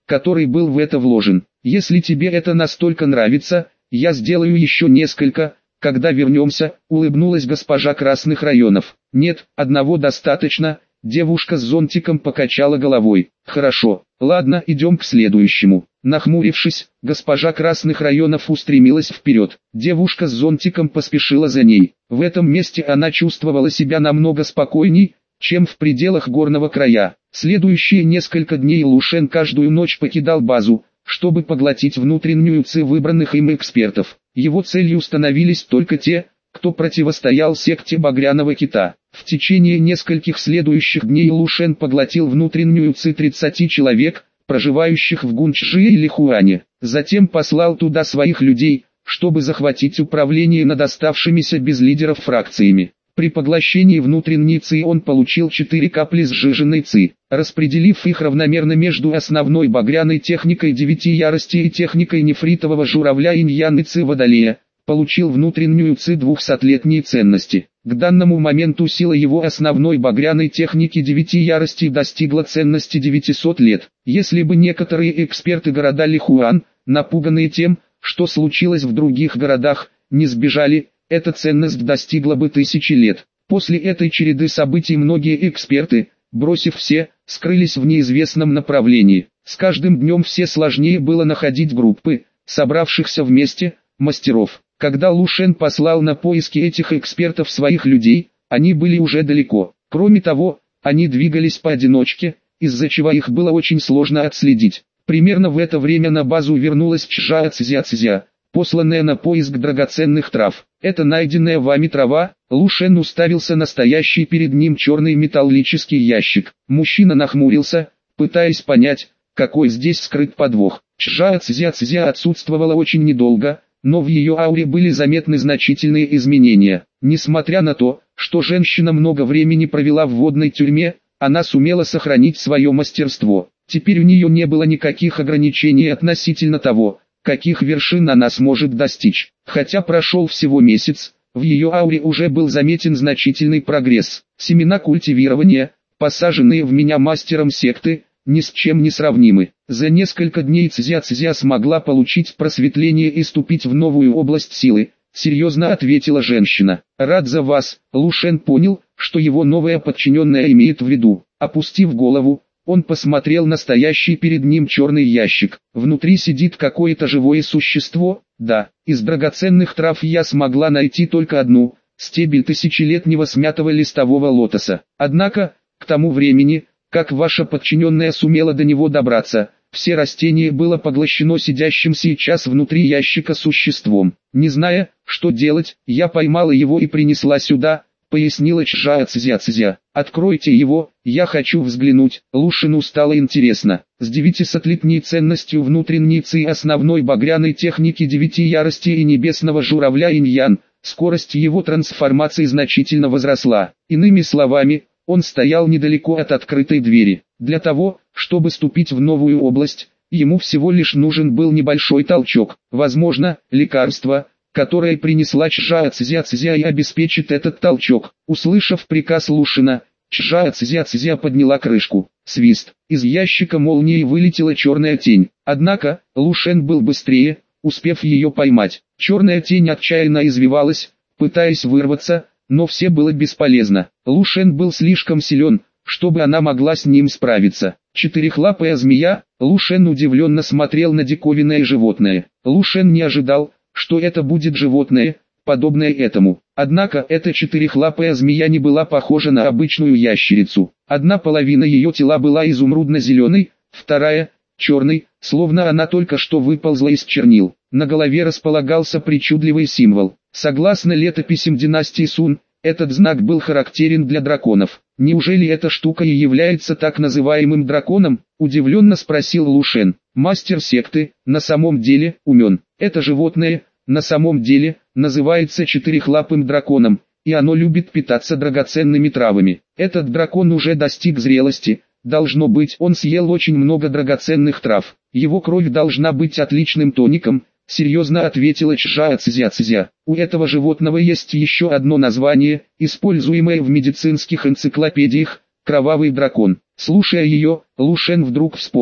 который был в это вложен. Если тебе это настолько нравится, я сделаю еще несколько, когда вернемся, улыбнулась госпожа Красных районов. Нет, одного достаточно, девушка с зонтиком покачала головой. Хорошо, ладно, идем к следующему. Нахмурившись, госпожа Красных районов устремилась вперед. Девушка с зонтиком поспешила за ней. В этом месте она чувствовала себя намного спокойней, чем в пределах горного края. Следующие несколько дней Лушен каждую ночь покидал базу, чтобы поглотить внутреннюю ци выбранных им экспертов. Его целью становились только те, кто противостоял секте Багряного Кита. В течение нескольких следующих дней Лушен поглотил внутреннюю ци 30 человек, проживающих в Гунчжи или Хуане. Затем послал туда своих людей, чтобы захватить управление над оставшимися без лидеров фракциями. При поглощении внутренней ци он получил 4 капли сжиженной ци. Распределив их равномерно между основной багряной техникой 9 ярости и техникой нефритового журавля инь-ян и ци водолея, получил внутреннюю ци 200-летней ценности. К данному моменту сила его основной багряной техники 9 яростей достигла ценности 900 лет. Если бы некоторые эксперты города Лихуан, напуганные тем, что случилось в других городах, не сбежали, эта ценность достигла бы 1000 лет. После этой череды событий многие эксперты, бросив все, скрылись в неизвестном направлении. С каждым днем все сложнее было находить группы, собравшихся вместе, мастеров. Когда Лушен послал на поиски этих экспертов своих людей, они были уже далеко. Кроме того, они двигались поодиночке, из-за чего их было очень сложно отследить. Примерно в это время на базу вернулась Чжа Цзя, посланная на поиск драгоценных трав. Это найденная вами трава. Лушен уставился на стоящий перед ним черный металлический ящик. Мужчина нахмурился, пытаясь понять, какой здесь скрыт подвох. Чжа Цзя отсутствовала очень недолго, но в ее ауре были заметны значительные изменения. Несмотря на то, что женщина много времени провела в водной тюрьме, она сумела сохранить свое мастерство. Теперь у нее не было никаких ограничений относительно того, каких вершин она сможет достичь. Хотя прошел всего месяц, в ее ауре уже был заметен значительный прогресс. Семена культивирования, посаженные в меня мастером секты, ни с чем не сравнимы. За несколько дней Цзя смогла получить просветление и ступить в новую область силы, серьезно ответила женщина. Рад за вас. Лушен понял, что его новая подчиненная имеет в виду. Опустив голову, он посмотрел на стоящий перед ним черный ящик. Внутри сидит какое-то живое существо. Да, из драгоценных трав я смогла найти только одну, стебель тысячелетнего смятого листового лотоса. Однако, к тому времени, как ваша подчиненная сумела до него добраться, все растение было поглощено сидящим сейчас внутри ящика существом. Не зная, что делать, я поймала его и принесла сюда, пояснила Чжа Цзя. Откройте его, я хочу взглянуть. Лушину стало интересно. С 900-летней ценностью внутренней ци основной багряной техники 9 ярости и небесного журавля инь-ян, скорость его трансформации значительно возросла. Иными словами, он стоял недалеко от открытой двери. Для того, чтобы ступить в новую область, ему всего лишь нужен был небольшой толчок. Возможно, лекарство, которое принесла Чжа Цзя и обеспечит этот толчок. Услышав приказ Лушина, Чжа Цзя подняла крышку. Свист. Из ящика молнией вылетела черная тень. Однако, Лушен был быстрее, успев ее поймать. Черная тень отчаянно извивалась, пытаясь вырваться, но все было бесполезно. Лушен был слишком силен, чтобы она могла с ним справиться. Четырехлапая змея. Лушен удивленно смотрел на диковинное животное. Лушен не ожидал, что это будет животное, подобное этому. Однако эта четырехлапая змея не была похожа на обычную ящерицу. Одна половина ее тела была изумрудно-зеленой, вторая – черной, словно она только что выползла из чернил. На голове располагался причудливый символ. Согласно летописям династии Сун, этот знак был характерен для драконов. Неужели эта штука и является так называемым драконом? Удивленно спросил Лушен. Мастер секты, на самом деле, умен. Это животное, на самом деле, называется четырехлапым драконом, и оно любит питаться драгоценными травами. Этот дракон уже достиг зрелости, должно быть, он съел очень много драгоценных трав. Его кровь должна быть отличным тоником, серьезно ответила Чжа Цзя. У этого животного есть еще одно название, используемое в медицинских энциклопедиях – кровавый дракон. Слушая ее, Лушен вдруг вспомнил,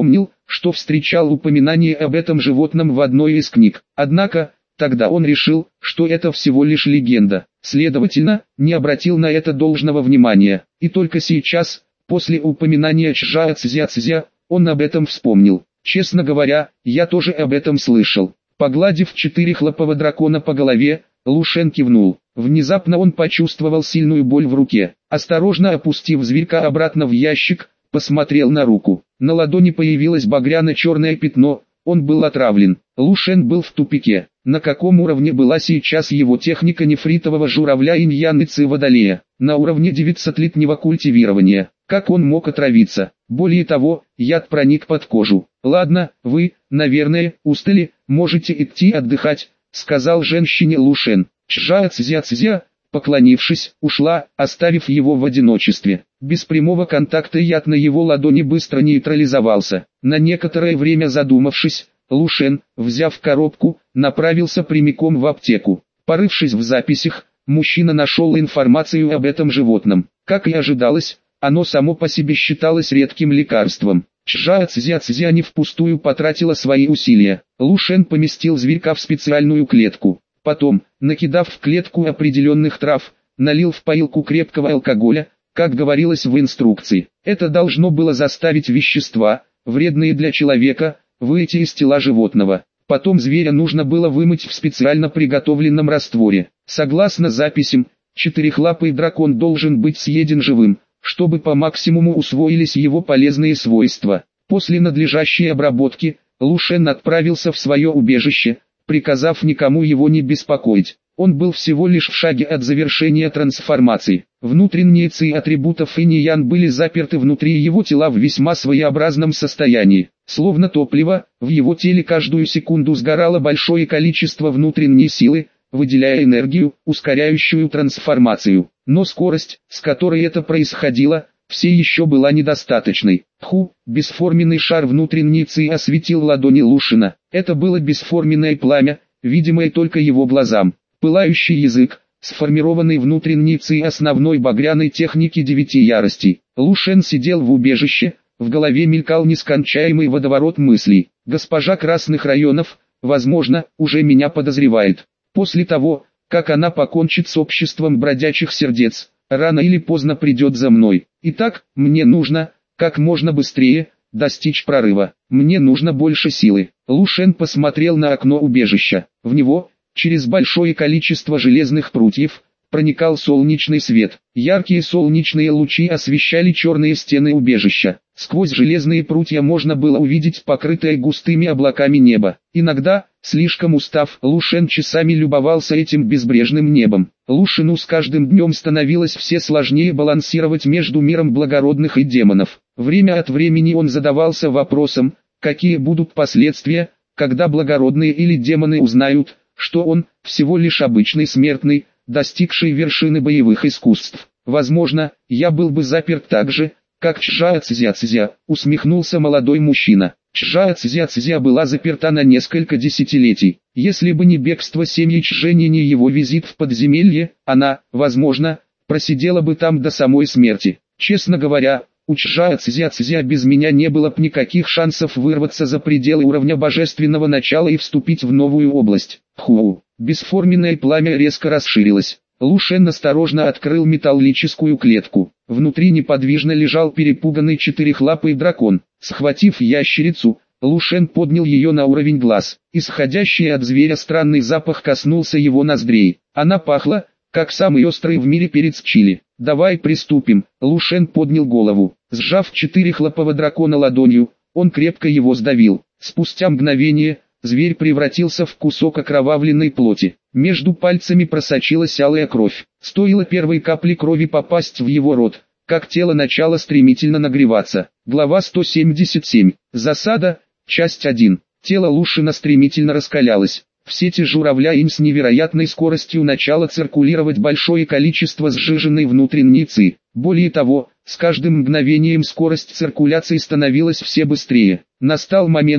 что встречал упоминание об этом животном в одной из книг. Однако, тогда он решил, что это всего лишь легенда, следовательно, не обратил на это должного внимания. И только сейчас, после упоминания Чжао-Цзя-Цзя, он об этом вспомнил. Честно говоря, я тоже об этом слышал. Погладив четырехлапого дракона по голове, Лу Шен кивнул. Внезапно он почувствовал сильную боль в руке. Осторожно опустив зверька обратно в ящик, посмотрел на руку. На ладони появилось багряно-черное пятно, он был отравлен. Лу Шен был в тупике. На каком уровне была сейчас его техника нефритового журавля инь-ян и ци водолея? На уровне 900-летнего культивирования. Как он мог отравиться? Более того, яд проник под кожу. «Ладно, вы, наверное, устали, можете идти отдыхать», — сказал женщине Лу Шен. Чжао-Цзя-Цзя, поклонившись, ушла, оставив его в одиночестве. Без прямого контакта яд на его ладони быстро нейтрализовался. На некоторое время задумавшись, Лу Шен, взяв коробку, направился прямиком в аптеку. Порывшись в записях, мужчина нашел информацию об этом животном. Как и ожидалось, оно само по себе считалось редким лекарством. Чжао-Цзя-Цзя не впустую потратила свои усилия. Лу Шен поместил зверька в специальную клетку. Потом, накидав в клетку определенных трав, налил в поилку крепкого алкоголя, как говорилось в инструкции. Это должно было заставить вещества, вредные для человека, выйти из тела животного. Потом зверя нужно было вымыть в специально приготовленном растворе. Согласно записям, четырехлапый дракон должен быть съеден живым, чтобы по максимуму усвоились его полезные свойства. После надлежащей обработки, Лу Шен отправился в свое убежище, приказав никому его не беспокоить. Он был всего лишь в шаге от завершения трансформации. Внутренние ци атрибутов инь-ян были заперты внутри его тела в весьма своеобразном состоянии. Словно топливо, в его теле каждую секунду сгорало большое количество внутренней силы, выделяя энергию, ускоряющую трансформацию. Но скорость, с которой это происходило, все еще была недостаточной. Бесформенный шар внутренней ци осветил ладони Лу Шена. Это было бесформенное пламя, видимое только его глазам. Пылающий язык, сформированный внутренней ци основной багряной техники 9 яростей. Лу Шен сидел в убежище, в голове мелькал нескончаемый водоворот мыслей. Госпожа Красных районов, возможно, уже меня подозревает. После того, как она покончит с обществом бродячих сердец, рано или поздно придет за мной. Итак, мне нужно, как можно быстрее, достичь прорыва. Мне нужно больше силы. Лу Шен посмотрел на окно убежища. В него, через большое количество железных прутьев, проникал солнечный свет. Яркие солнечные лучи освещали черные стены убежища. Сквозь железные прутья можно было увидеть покрытое густыми облаками небо. Иногда, слишком устав, Лу Шен часами любовался этим безбрежным небом. Лу Шену с каждым днем становилось все сложнее балансировать между миром благородных и демонов. Время от времени он задавался вопросом, какие будут последствия, когда благородные или демоны узнают, что он всего лишь обычный смертный, достигший вершины боевых искусств. Возможно, я был бы заперт так же, как Чжао-Цзя-Цзя, усмехнулся молодой мужчина. Чжао-Цзя-Цзя была заперта на несколько десятилетий. Если бы не бегство семьи Чжэня, не его визит в подземелье, она, возможно, просидела бы там до самой смерти. Честно говоря, у Чжао-Цзя-Цзя без меня не было б никаких шансов вырваться за пределы уровня божественного начала и вступить в новую область. Бесформенное пламя резко расширилось. Лу Шен осторожно открыл металлическую клетку. Внутри неподвижно лежал перепуганный четырехлапый дракон. Схватив ящерицу, Лу Шен поднял ее на уровень глаз. Исходящий от зверя странный запах коснулся его ноздрей. Она пахла, как самый острый в мире перец чили. «Давай приступим». Лу Шен поднял голову. Сжав четырехлапого дракона ладонью, он крепко его сдавил. Спустя мгновение, зверь превратился в кусок окровавленной плоти. Между пальцами просочилась алая кровь. Стоило первой капли крови попасть в его рот, как тело начало стремительно нагреваться. Глава 177. Засада. Часть 1. Тело Лу Шена стремительно раскалялось. В сети журавля инь с невероятной скоростью начало циркулировать большое количество сжиженной внутренней ци. Более того, с каждым мгновением скорость циркуляции становилась все быстрее. Настал момент,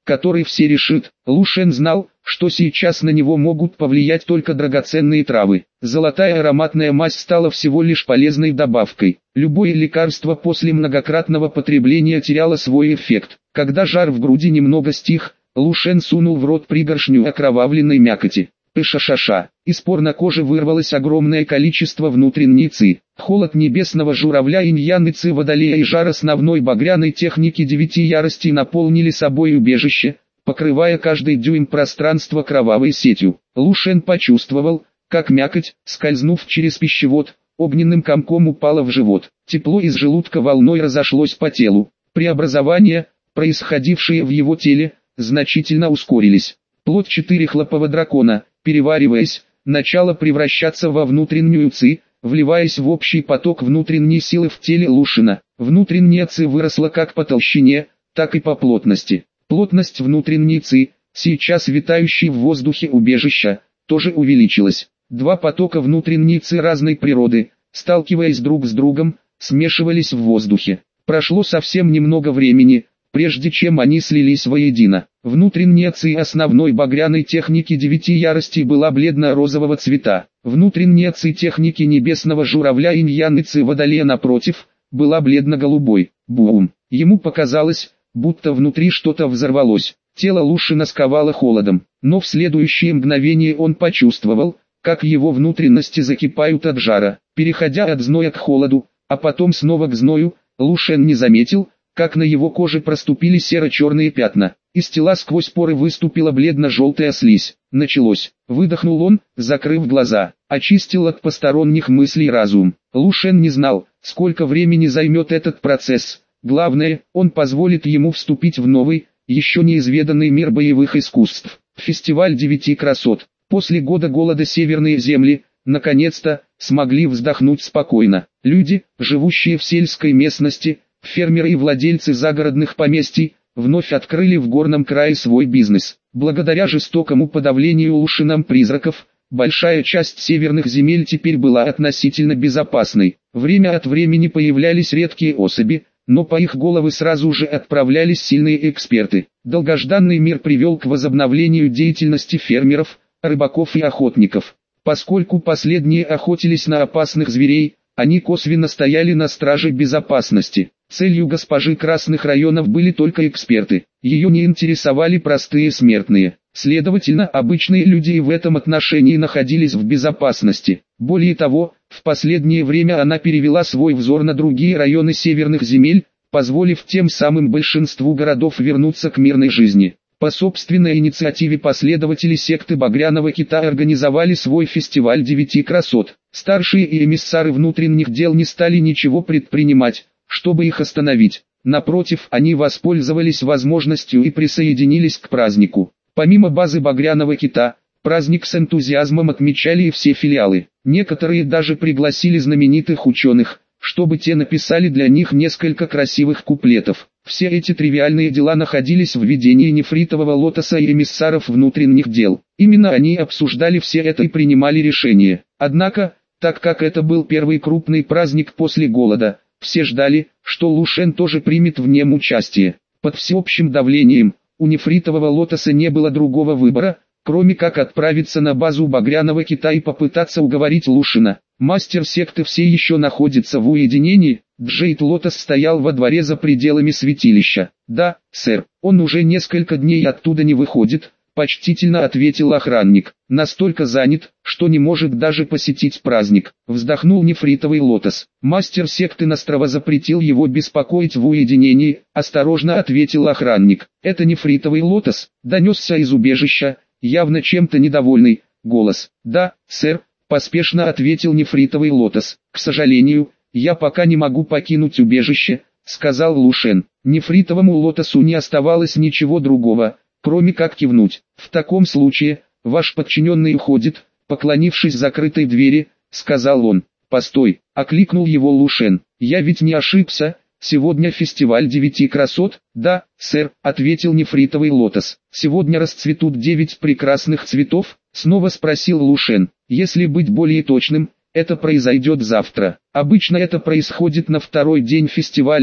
который все решит. Лушен знал, что сейчас на него могут повлиять только драгоценные травы. Золотая ароматная мазь стала всего лишь полезной добавкой. Любое лекарство после многократного потребления теряло свой эффект. Когда жар в груди немного стих, Лушен сунул в рот пригоршню окровавленной мякоти. Пыша-ша-ша. Из пор на коже вырвалось огромное количество внутренней ци. Холод небесного журавля, инь-ян и ци водолея и жар основной багряной техники 9 яростей наполнили собой убежище, покрывая каждый дюйм пространства кровавой сетью. Лушен почувствовал, как мякоть, скользнув через пищевод, огненным комком упала в живот. Тепло из желудка волной разошлось по телу. Преобразования, происходившие в его теле, значительно ускорились. Плоть четырехлапого дракона, перевариваясь, начала превращаться во внутреннюю ци, вливаясь в общий поток внутренней силы в теле Лушена. Внутренняя ци выросла как по толщине, так и по плотности. Плотность внутренней ци, сейчас витающей в воздухе убежища, тоже увеличилась. Два потока внутренней ци разной природы, сталкиваясь друг с другом, смешивались в воздухе. Прошло совсем немного времени, прежде чем они слились воедино. Внутренняя ци основной багряной техники 9 яростей была бледно-розового цвета. Внутренняя ци техники небесного журавля инь-ян и ци водолея напротив, была бледно-голубой. Бум! Ему показалось, будто внутри что-то взорвалось. Тело Лушена сковало холодом, но в следующее мгновение он почувствовал, как его внутренности закипают от жара. Переходя от зноя к холоду, а потом снова к зною, Лушен не заметил, как на его коже проступили серо-черные пятна. Из тела сквозь поры выступила бледно-желтая слизь. Началось. Выдохнул он, закрыв глаза. Очистил от посторонних мыслей разум. Лушен не знал, сколько времени займет этот процесс. Главное, он позволит ему вступить в новый, еще неизведанный мир боевых искусств. Фестиваль 9 красот. После года голода северные земли, наконец-то, смогли вздохнуть спокойно. Люди, живущие в сельской местности, фермеры и владельцы загородных поместий, вновь открыли в горном крае свой бизнес. Благодаря жестокому подавлению Лушеном призраков, большая часть северных земель теперь была относительно безопасной. Время от времени появлялись редкие особи, но по их головы сразу же отправлялись сильные эксперты. Долгожданный мир привел к возобновлению деятельности фермеров, рыбаков и охотников. Поскольку последние охотились на опасных зверей, они косвенно стояли на страже безопасности. Целью госпожи Красных районов были только эксперты. Ее не интересовали простые смертные. Следовательно, обычные люди и в этом отношении находились в безопасности. Более того, в последнее время она перевела свой взор на другие районы северных земель, позволив тем самым большинству городов вернуться к мирной жизни. По собственной инициативе последователи секты Багряного Кита организовали свой фестиваль 9 красот. Старшие и эмиссары внутренних дел не стали ничего предпринимать, чтобы их остановить. Напротив, они воспользовались возможностью и присоединились к празднику. Помимо базы Багряного Кита, праздник с энтузиазмом отмечали и все филиалы. Некоторые даже пригласили знаменитых ученых, чтобы те написали для них несколько красивых куплетов. Все эти тривиальные дела находились в ведении нефритового лотоса и эмиссаров внутренних дел. Именно они обсуждали все это и принимали решения. Однако, так как это был первый крупный праздник после голода, все ждали, что Лушен тоже примет в нем участие. Под всеобщим давлением, у нефритового лотоса не было другого выбора, кроме как отправиться на базу Багряного Кита и попытаться уговорить Лушена. Мастер секты все еще находится в уединении. Джейд Лотос стоял во дворе за пределами святилища. «Да, сэр, он уже несколько дней оттуда не выходит», — почтительно ответил охранник. «Настолько занят, что не может даже посетить праздник», — вздохнул нефритовый лотос. «Мастер секты Настрова запретил его беспокоить в уединении», — осторожно ответил охранник. «Это нефритовый лотос», — донесся из убежища, явно чем-то недовольный голос. «Да, сэр», — поспешно ответил нефритовый лотос. «К сожалению, я пока не могу покинуть убежище», — сказал Лушен. Нефритовому лотосу не оставалось ничего другого, кроме как кивнуть. «В таком случае, ваш подчиненный уходит», — поклонившись закрытой двери, сказал он. «Постой», — окликнул его Лушен. «Я ведь не ошибся, сегодня фестиваль 9 красот?» «Да, сэр», — ответил нефритовый лотос. «Сегодня расцветут 9 прекрасных цветов?» — снова спросил Лушен. «Если быть более точным, это произойдет завтра. Обычно это происходит на второй день фестиваля», —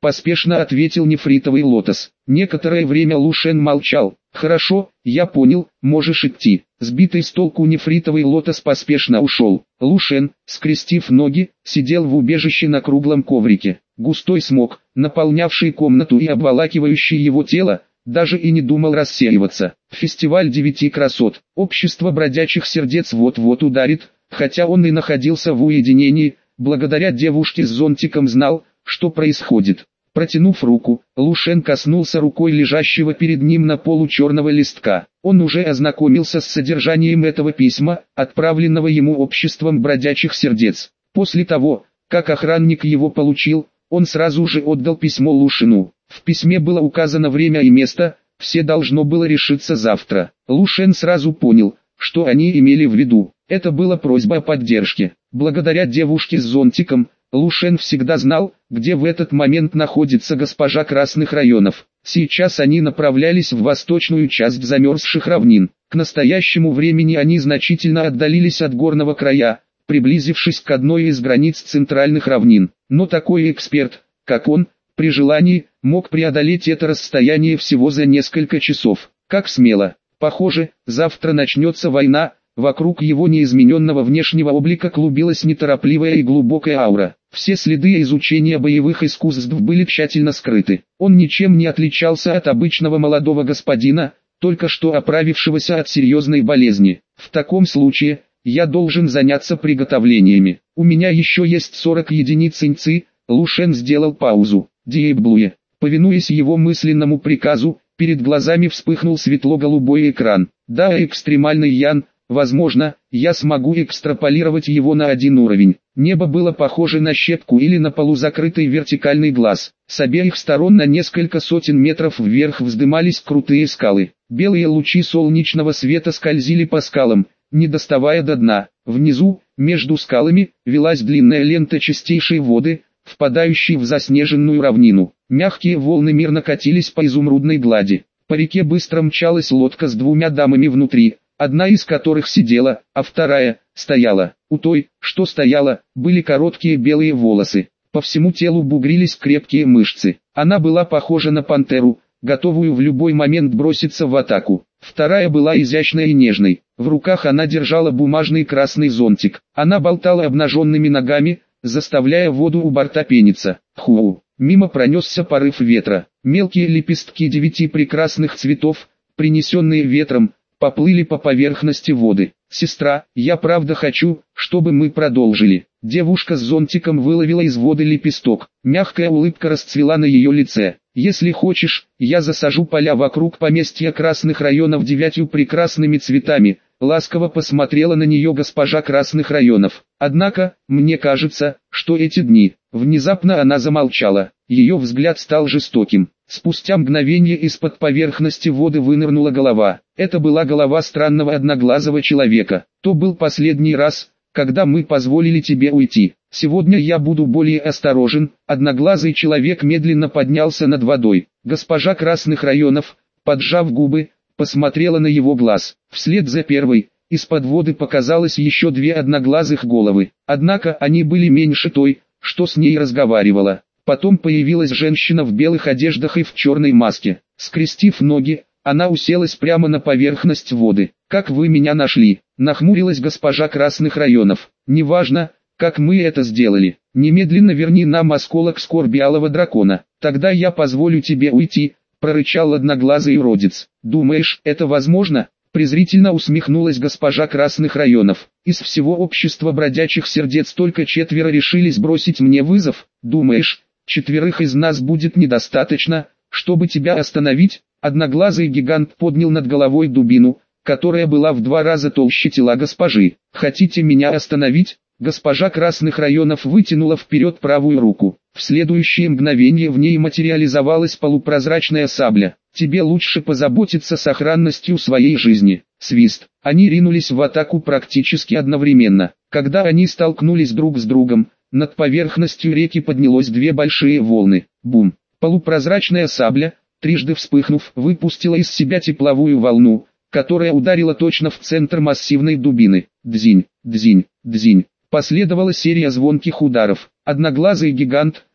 поспешно ответил нефритовый лотос. Некоторое время Лушен молчал. «Хорошо, я понял, можешь идти». Сбитый с толку нефритовый лотос поспешно ушел. Лушен, скрестив ноги, сидел в убежище на круглом коврике. Густой смог, наполнявший комнату и обволакивающий его тело, даже и не думал рассеиваться. Фестиваль 9 красот. Общество бродячих сердец вот-вот ударит, хотя он и находился в уединении, благодаря девушке с зонтиком знал, что происходит. Протянув руку, Лушен коснулся рукой лежащего перед ним на полу черного листка. Он уже ознакомился с содержанием этого письма, отправленного ему обществом бродячих сердец. После того, как охранник его получил, он сразу же отдал письмо Лушену. В письме было указано время и место, все должно было решиться завтра. Лушен сразу понял, что они имели в виду. Это была просьба о поддержке. Благодаря девушке с зонтиком, Лушен всегда знал, где в этот момент находится госпожа Красных районов. Сейчас они направлялись в восточную часть замерзших равнин. К настоящему времени они значительно отдалились от горного края, приблизившись к одной из границ центральных равнин. Но такой эксперт, как он, при желании, мог преодолеть это расстояние всего за несколько часов. Как смело. Похоже, завтра начнется война. Вокруг его неизмененного внешнего облика клубилась неторопливая и глубокая аура. Все следы изучения боевых искусств были тщательно скрыты. Он ничем не отличался от обычного молодого господина, только что оправившегося от серьезной болезни. В таком случае, я должен заняться приготовлениями. У меня еще есть 40 единиц инци. Лушен сделал паузу. Диэблуе. Повинуясь его мысленному приказу, перед глазами вспыхнул светло-голубой экран. Да, экстремальный Ян. Возможно, я смогу экстраполировать его на один уровень. Небо было похоже на щепку или на полузакрытый вертикальный глаз. С обеих сторон на несколько сотен метров вверх вздымались крутые скалы. Белые лучи солнечного света скользили по скалам, не доставая до дна. Внизу, между скалами, велась длинная лента чистейшей воды, впадающей в заснеженную равнину. Мягкие волны мирно катились по изумрудной глади. По реке быстро мчалась лодка с 2 дамами внутри, одна из которых сидела, а вторая стояла. У той, что стояла, были короткие белые волосы. По всему телу бугрились крепкие мышцы. Она была похожа на пантеру, готовую в любой момент броситься в атаку. Вторая была изящной и нежной. В руках она держала бумажный красный зонтик. Она болтала обнаженными ногами, заставляя воду у борта пениться. Ху! Мимо пронесся порыв ветра. Мелкие лепестки 9 прекрасных цветов, принесенные ветром, поплыли по поверхности воды. «Сестра, я правда хочу, чтобы мы продолжили». Девушка с зонтиком выловила из воды лепесток. Мягкая улыбка расцвела на ее лице. «Если хочешь, я засажу поля вокруг поместья Красных районов 9 прекрасными цветами». Ласково посмотрела на нее госпожа Красных районов. «Однако, мне кажется, что эти дни...» Внезапно она замолчала. Ее взгляд стал жестоким. Спустя мгновение из-под поверхности воды вынырнула голова. Это была голова странного одноглазого человека. «То был последний раз, когда мы позволили тебе уйти. Сегодня я буду более осторожен». Одноглазый человек медленно поднялся над водой. Госпожа Красных районов, поджав губы, посмотрела на его глаз. Вслед за первой, из-под воды показалось еще 2 одноглазых головы. Однако они были меньше той, что с ней разговаривала. Потом появилась женщина в белых одеждах и в черной маске. Скрестив ноги, она уселась прямо на поверхность воды. «Как вы меня нашли?» — нахмурилась госпожа Красных районов. «Неважно, как мы это сделали. Немедленно верни нам осколок скорби алого дракона. Тогда я позволю тебе уйти», — прорычал одноглазый уродец. «Думаешь, это возможно?» Презрительно усмехнулась госпожа Красных районов. «Из всего общества бродячих сердец только 4 решились бросить мне вызов. Думаешь, 4 из нас будет недостаточно, чтобы тебя остановить?» Одноглазый гигант поднял над головой дубину, которая была в 2 раза толще тела госпожи. «Хотите меня остановить?» Госпожа Красных районов вытянула вперед правую руку. В следующее мгновение в ней материализовалась полупрозрачная сабля. «Тебе лучше позаботиться сохранностью своей жизни». Свист. Они ринулись в атаку практически одновременно. Когда они столкнулись друг с другом, над поверхностью реки поднялось 2 большие волны. Бум. Полупрозрачная сабля, трижды вспыхнув, выпустила из себя тепловую волну, которая ударила точно в центр массивной дубины. Дзинь, дзинь, дзинь. Последовала серия звонких ударов. Одноглазый гигант,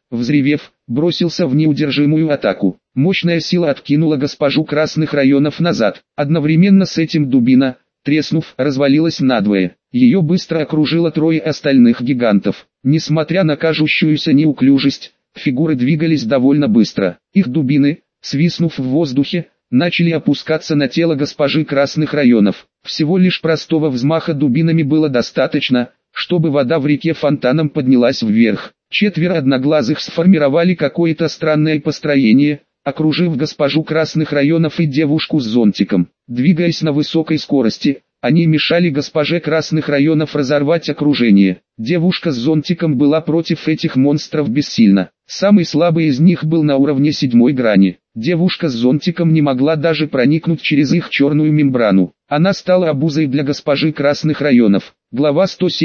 взревев, бросился в неудержимую атаку. Мощная сила откинула госпожу красных районов назад. Одновременно с этим дубина, треснув, развалилась надвое. Ее быстро окружило трое остальных гигантов. Несмотря на кажущуюся неуклюжесть, фигуры двигались довольно быстро. Их дубины, свиснув в воздухе, начали опускаться на тело госпожи красных районов. Всего лишь простого взмаха дубинами было достаточно, чтобы вода в реке фонтаном поднялась вверх. Четверо одноглазых сформировали какое-то странное построение, окружив госпожу красных районов и девушку с зонтиком. Двигаясь на высокой скорости, они мешали госпоже красных районов разорвать окружение. Девушка с зонтиком была против этих монстров бессильна. Самый слабый из них был на уровне 7-й грани. Девушка с зонтиком не могла даже проникнуть через их черную мембрану. Она стала обузой для госпожи красных районов. Глава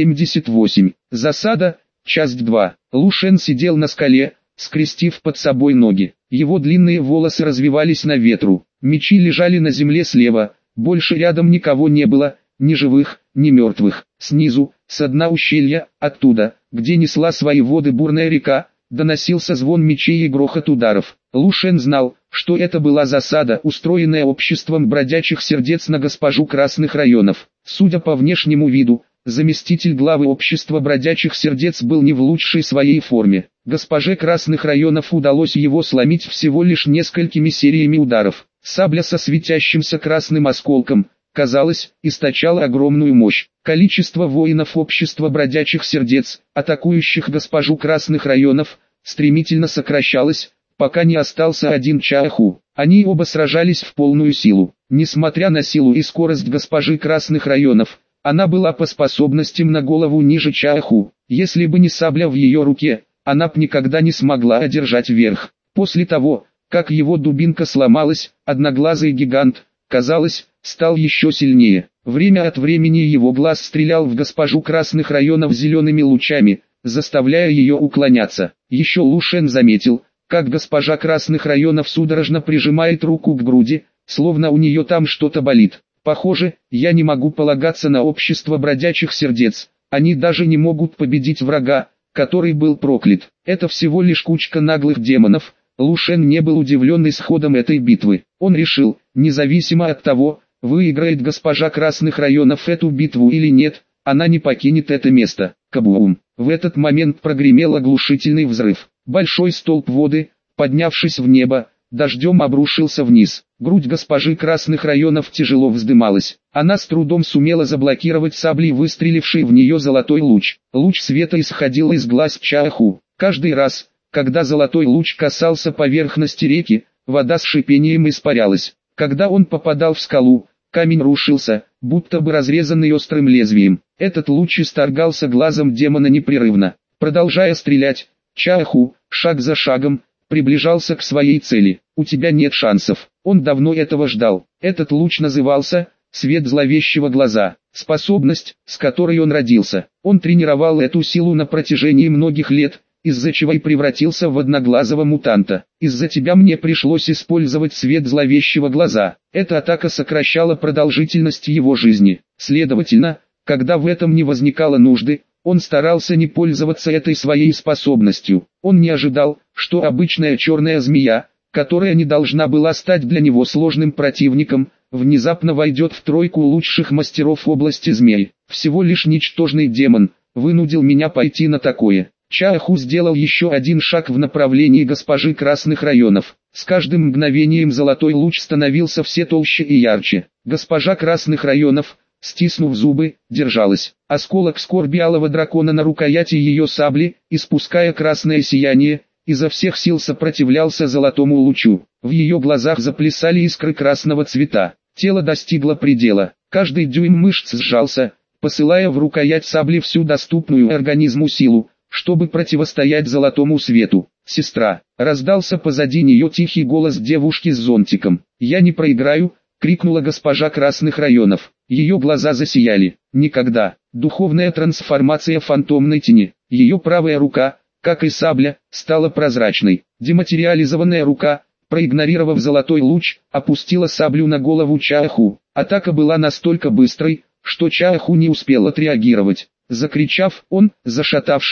178. Засада. Часть 2. Лу Шен сидел на скале, скрестив под собой ноги. Его длинные волосы развивались на ветру. Мечи лежали на земле слева. Больше рядом никого не было, ни живых, ни мертвых. Снизу, с дна ущелья, оттуда, где несла свои воды бурная река, доносился звон мечей и грохот ударов. Лу Шен знал, что это была засада, устроенная обществом бродячих сердец на госпожу красных районов. Судя по внешнему виду, заместитель главы общества бродячих сердец был не в лучшей своей форме. Госпоже красных районов удалось его сломить всего лишь несколькими сериями ударов. Сабля со светящимся красным осколком, казалось, источала огромную мощь. Количество воинов общества бродячих сердец, атакующих госпожу красных районов, стремительно сокращалось, пока не остался один Чаоху. Они оба сражались в полную силу. Несмотря на силу и скорость госпожи красных районов, она была по способностям на голову ниже Чаоху. Если бы не сабля в ее руке, она б никогда не смогла одержать верх. После того, как его дубинка сломалась, одноглазый гигант, казалось, стал еще сильнее. Время от времени его глаз стрелял в госпожу красных районов зелеными лучами, заставляя ее уклоняться. Еще Лу Шен заметил, как госпожа красных районов судорожно прижимает руку к груди, словно у нее там что-то болит. Похоже, я не могу полагаться на общество бродячих сердец, они даже не могут победить врага, который был проклят. Это всего лишь кучка наглых демонов. Лу Шен не был удивлен исходом этой битвы. Он решил, независимо от того, выиграет госпожа красных районов эту битву или нет, она не покинет это место. Кабум! В этот момент прогремел оглушительный взрыв. Большой столб воды, поднявшись в небо, дождем обрушился вниз. Грудь госпожи красных районов тяжело вздымалась. Она с трудом сумела заблокировать саблей выстреливший в нее золотой луч. Луч света исходил из глаз Чаоху. Каждый раз, когда золотой луч касался поверхности реки, вода с шипением испарялась. Когда он попадал в скалу, камень рушился, будто бы разрезанный острым лезвием. Этот луч исторгался глазом демона непрерывно. Продолжая стрелять, Чаоху, шаг за шагом, приближался к своей цели. «У тебя нет шансов». Он давно этого ждал. Этот луч назывался «Свет зловещего глаза», способность, с которой он родился. Он тренировал эту силу на протяжении многих лет, из-за чего и превратился в одноглазого мутанта. Из-за тебя мне пришлось использовать свет зловещего глаза. Эта атака сокращала продолжительность его жизни. Следовательно, когда в этом не возникало нужды, он старался не пользоваться этой своей способностью. Он не ожидал, что обычная черная змея, которая не должна была стать для него сложным противником, внезапно войдет в тройку лучших мастеров области змей. Всего лишь ничтожный демон вынудил меня пойти на такое. Чаоху сделал еще один шаг в направлении госпожи красных районов. С каждым мгновением золотой луч становился все толще и ярче. Госпожа красных районов, стиснув зубы, держалась. Осколок скорби алого дракона на рукояти ее сабли, испуская красное сияние, изо всех сил сопротивлялся золотому лучу. В ее глазах заплясали искры красного цвета. Тело достигло предела. Каждый дюйм мышц сжался, посылая в рукоять сабли всю доступную организму силу, чтобы противостоять золотому свету. «Сестра!» — раздался позади нее тихий голос девушки с зонтиком. «Я не проиграю!» — крикнула госпожа красных районов. Ее глаза засияли. Никогда. Духовная трансформация фантомной тени. Ее правая рука, как и сабля, стала прозрачной. Дематериализованная рука, проигнорировав золотой луч, опустила саблю на голову Чаоху. Атака была настолько быстрой, что Чаоху не успел отреагировать. Закричав, он, зашатавшись,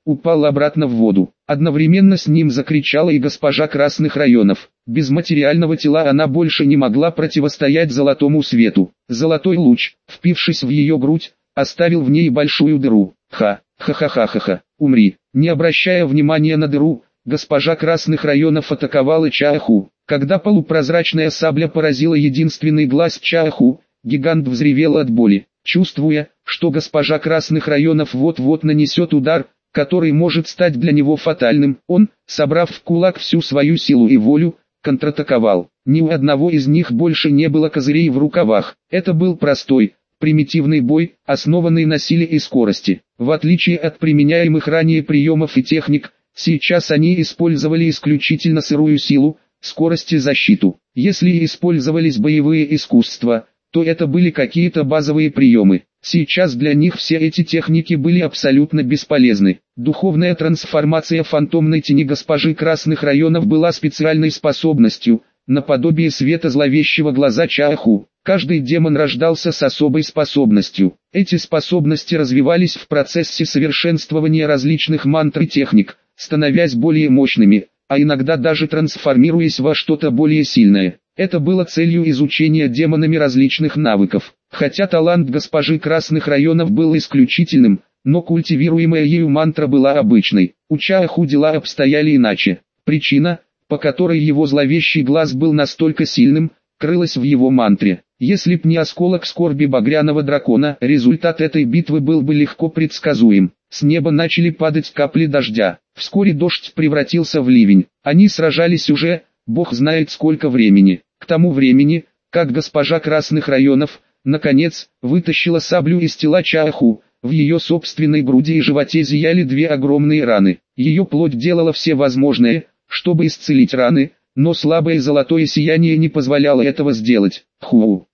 упал обратно в воду. Одновременно с ним закричала и госпожа Красных районов. Без материального тела она больше не могла противостоять золотому свету. Золотой луч, впившись в ее грудь, оставил в ней большую дыру. Ха-ха-ха-ха-ха, умри. Не обращая внимания на дыру, госпожа Красных районов атаковала Чаоху. Когда полупрозрачная сабля поразила единственный глаз Чаоху, гигант взревел от боли. Чувствуя, что госпожа Красных районов вот-вот нанесет удар, который может стать для него фатальным, он, собрав в кулак всю свою силу и волю, контратаковал. Ни у одного из них больше не было козырей в рукавах. Это был простой, примитивный бой, основанный на силе и скорости. В отличие от применяемых ранее приемов и техник, сейчас они использовали исключительно сырую силу, скорость и защиту. Если и использовались боевые искусства, то это были какие-то базовые приемы. Сейчас для них все эти техники были абсолютно бесполезны. Духовная трансформация фантомной тени госпожи Красных районов была специальной способностью, наподобие света зловещего глаза Чаоху. Каждый демон рождался с особой способностью. Эти способности развивались в процессе совершенствования различных мантр и техник, становясь более мощными, а иногда даже трансформируясь во что-то более сильное. Это было целью изучения демонами различных навыков. Хотя талант госпожи Красных районов был исключительным, но культивируемая ею мантра была обычной. У Чаоху дела обстояли иначе. Причина, по которой его зловещий глаз был настолько сильным, крылась в его мантре. Если б не осколок скорби багряного дракона, результат этой битвы был бы легко предсказуем. С неба начали падать капли дождя. Вскоре дождь превратился в ливень. Они сражались уже, бог знает сколько времени. К тому времени, как госпожа Красных районов, наконец, вытащила саблю из тела Чаоху, в ее собственной груди и животе зияли две огромные раны. Ее плоть делала все возможное, чтобы исцелить раны, но слабое золотое сияние не позволяло этого сделать. Ху.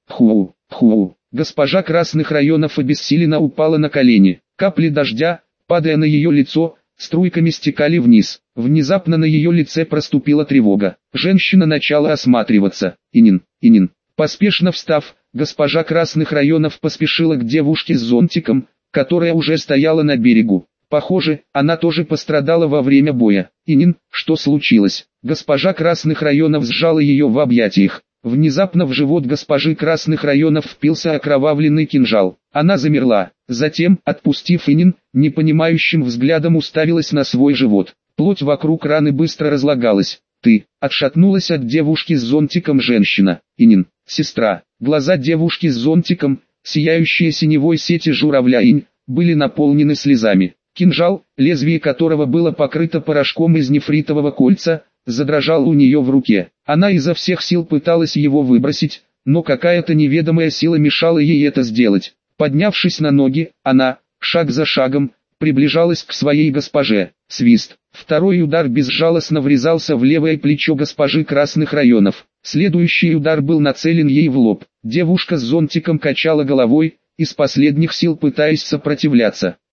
Госпожа Красных районов обессиленно упала на колени. Капли дождя, падая на ее лицо, струйками стекали вниз. Внезапно на ее лице проступила тревога. Женщина начала осматриваться. Инин. Поспешно встав, госпожа Красных районов поспешила к девушке с зонтиком, которая уже стояла на берегу. Похоже, она тоже пострадала во время боя. Инин, что случилось? Госпожа Красных районов сжала ее в объятиях. Внезапно в живот госпожи Красных районов впился окровавленный кинжал. Она замерла. Затем, отпустив Инин, непонимающим взглядом уставилась на свой живот. Плоть вокруг раны быстро разлагалась. «Ты!» — отшатнулась от девушки с зонтиком женщина. Инин, сестра. Глаза девушки с зонтиком, сияющие синевой сети журавля Инь, были наполнены слезами. Кинжал, лезвие которого было покрыто порошком из нефритового кольца, задрожал у нее в руке. Она изо всех сил пыталась его выбросить, но какая-то неведомая сила мешала ей это сделать. Поднявшись на ноги, она, шаг за шагом, приближалась к своей госпоже. Свист. Второй удар безжалостно врезался в левое плечо госпожи Красных районов. Следующий удар был нацелен ей в лоб. Девушка с зонтиком качала головой, из последних сил пытаясь сопротивляться.